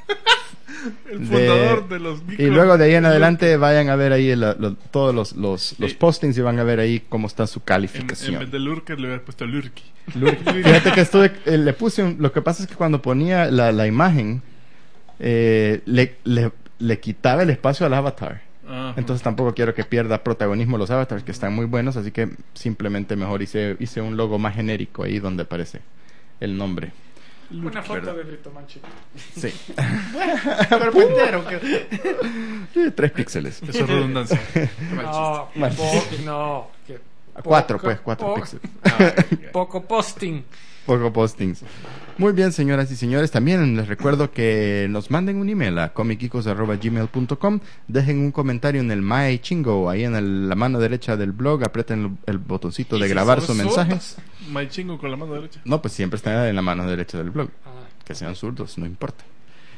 El de- fundador de, los Y luego de ahí en Geekos, adelante vayan a ver ahí el- lo- todos los, los, los Sí. postings y van a ver ahí cómo está su En, en calificación. vez de Lurker le hubiera puesto Lurky. Lur- Fíjate que estuve, eh, le puse un- lo que pasa es que cuando ponía la, la imagen eh, le, le, le quitaba el espacio al avatar. Ajá. Entonces tampoco quiero que pierda protagonismo los avatars, que están muy buenos, así que simplemente mejor hice, hice un logo más genérico ahí donde aparece el nombre. Una foto ¿verdad? de Brito Manchi. Sí. Carpintero. que- Eh, Tres píxeles. Eso es redundancia. No, Mal po- no. que Cuatro, poco- pues, cuatro po- píxeles. Poco posting. Poco postings. Muy bien, señoras y señores. También les recuerdo que nos manden un email a comicgeekos arroba gmail punto com. Dejen un comentario en el My Chingo, ahí en el- la mano derecha del blog. Aprieten el, el botoncito ¿Y de si grabar son su mensaje. zurdos? My chingo con la mano derecha. No, pues siempre está en la mano derecha del blog. Ah, Que sean zurdos, no importa.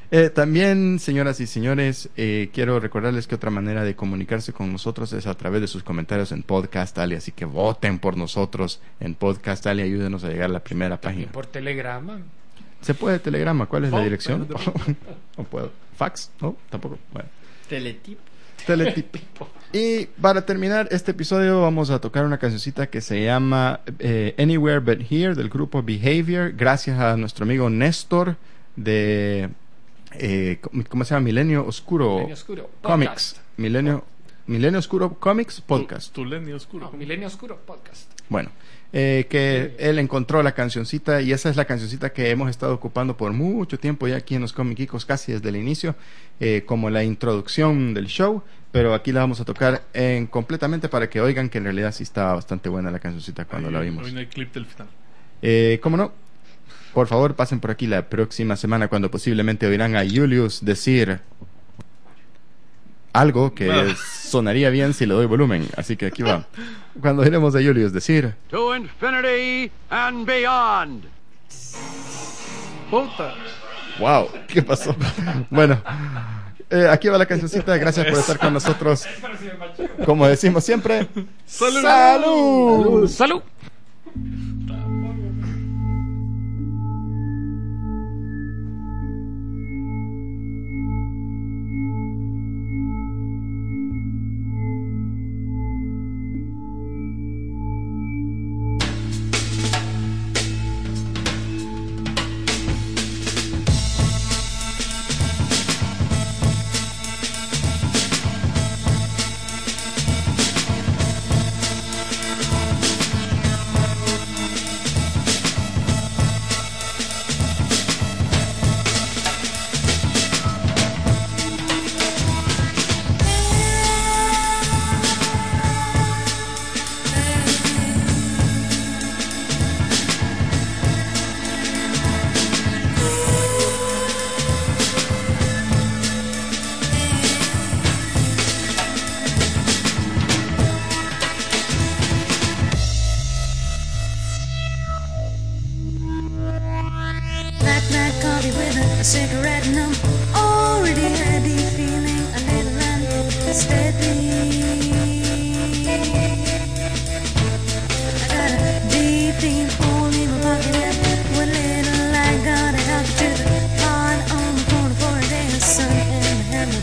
Eh, también, señoras y señores, eh, quiero recordarles que otra manera de comunicarse con nosotros es a través de sus comentarios en Podcast Ali, así que voten por nosotros en Podcast Ali, ayúdenos a llegar a la primera página. Por Telegrama. ¿Se puede Telegrama? ¿Cuál es la Oh, dirección? bueno, No puedo. ¿Fax? No, tampoco. Bueno. Teletip. Teletip. Y para terminar este episodio vamos a tocar una cancioncita que se llama eh, Anywhere But Here del grupo Behavior, gracias a nuestro amigo Néstor de eh, ¿cómo se llama? Milenio Oscuro, Milenio Oscuro Comics. Podcast. Milenio, Milenio Oscuro Comics Podcast. Tu, Tulenio Oscuro. No, Milenio Oscuro Podcast. Bueno, eh, que él encontró la cancioncita y esa es la cancioncita que hemos estado ocupando por mucho tiempo ya aquí en los Comic Geekos, casi desde el inicio, eh, como la introducción del show, pero aquí la vamos a tocar en, completamente para que oigan que en realidad sí estaba bastante buena la cancioncita cuando Ahí, la oímos. ahí no hay clip del final. Eh, ¿Cómo no? Por favor, pasen por aquí la próxima semana cuando posiblemente oirán a Julius decir algo que Ah. sonaría bien si le doy volumen. Así que aquí va. Cuando oiremos a Julius decir... To infinity and beyond. ¡Puta! ¡Wow! ¿Qué pasó? Bueno, eh, aquí va la cancioncita. Gracias por estar con nosotros. Como decimos siempre... ¡Salud! ¡Salud! ¡Salud! Black black coffee with a cigarette and I'm already ready, feeling a little unsteady. I got a deep, deep hole in my pocket and what little I got it out to the pond on the corner for a day of sun and heaven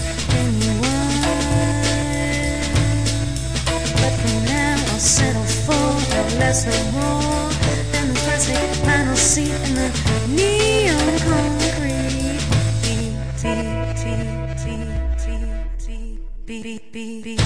anyone. But for now I'll settle for less or more than the plastic vinyl seat and the neon concrete. T T T T T B B B B.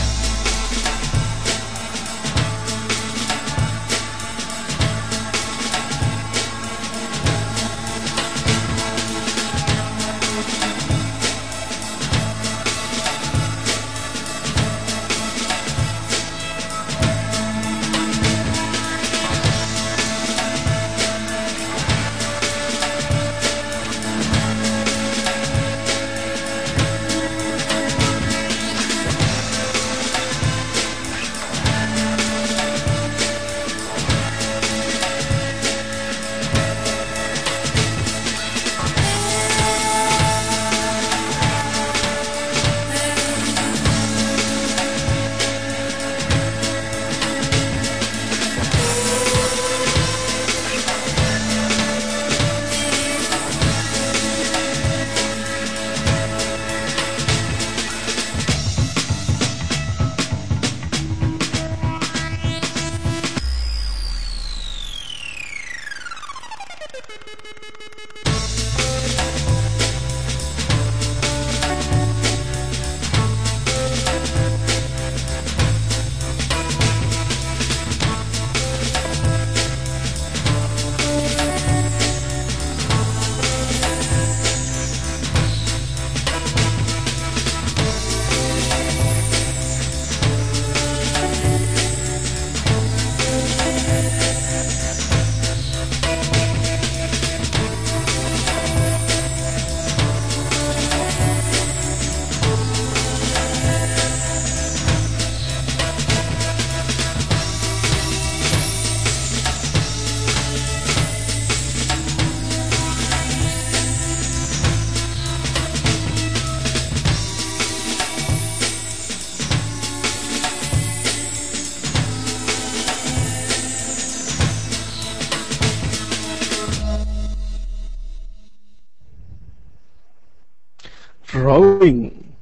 Robin.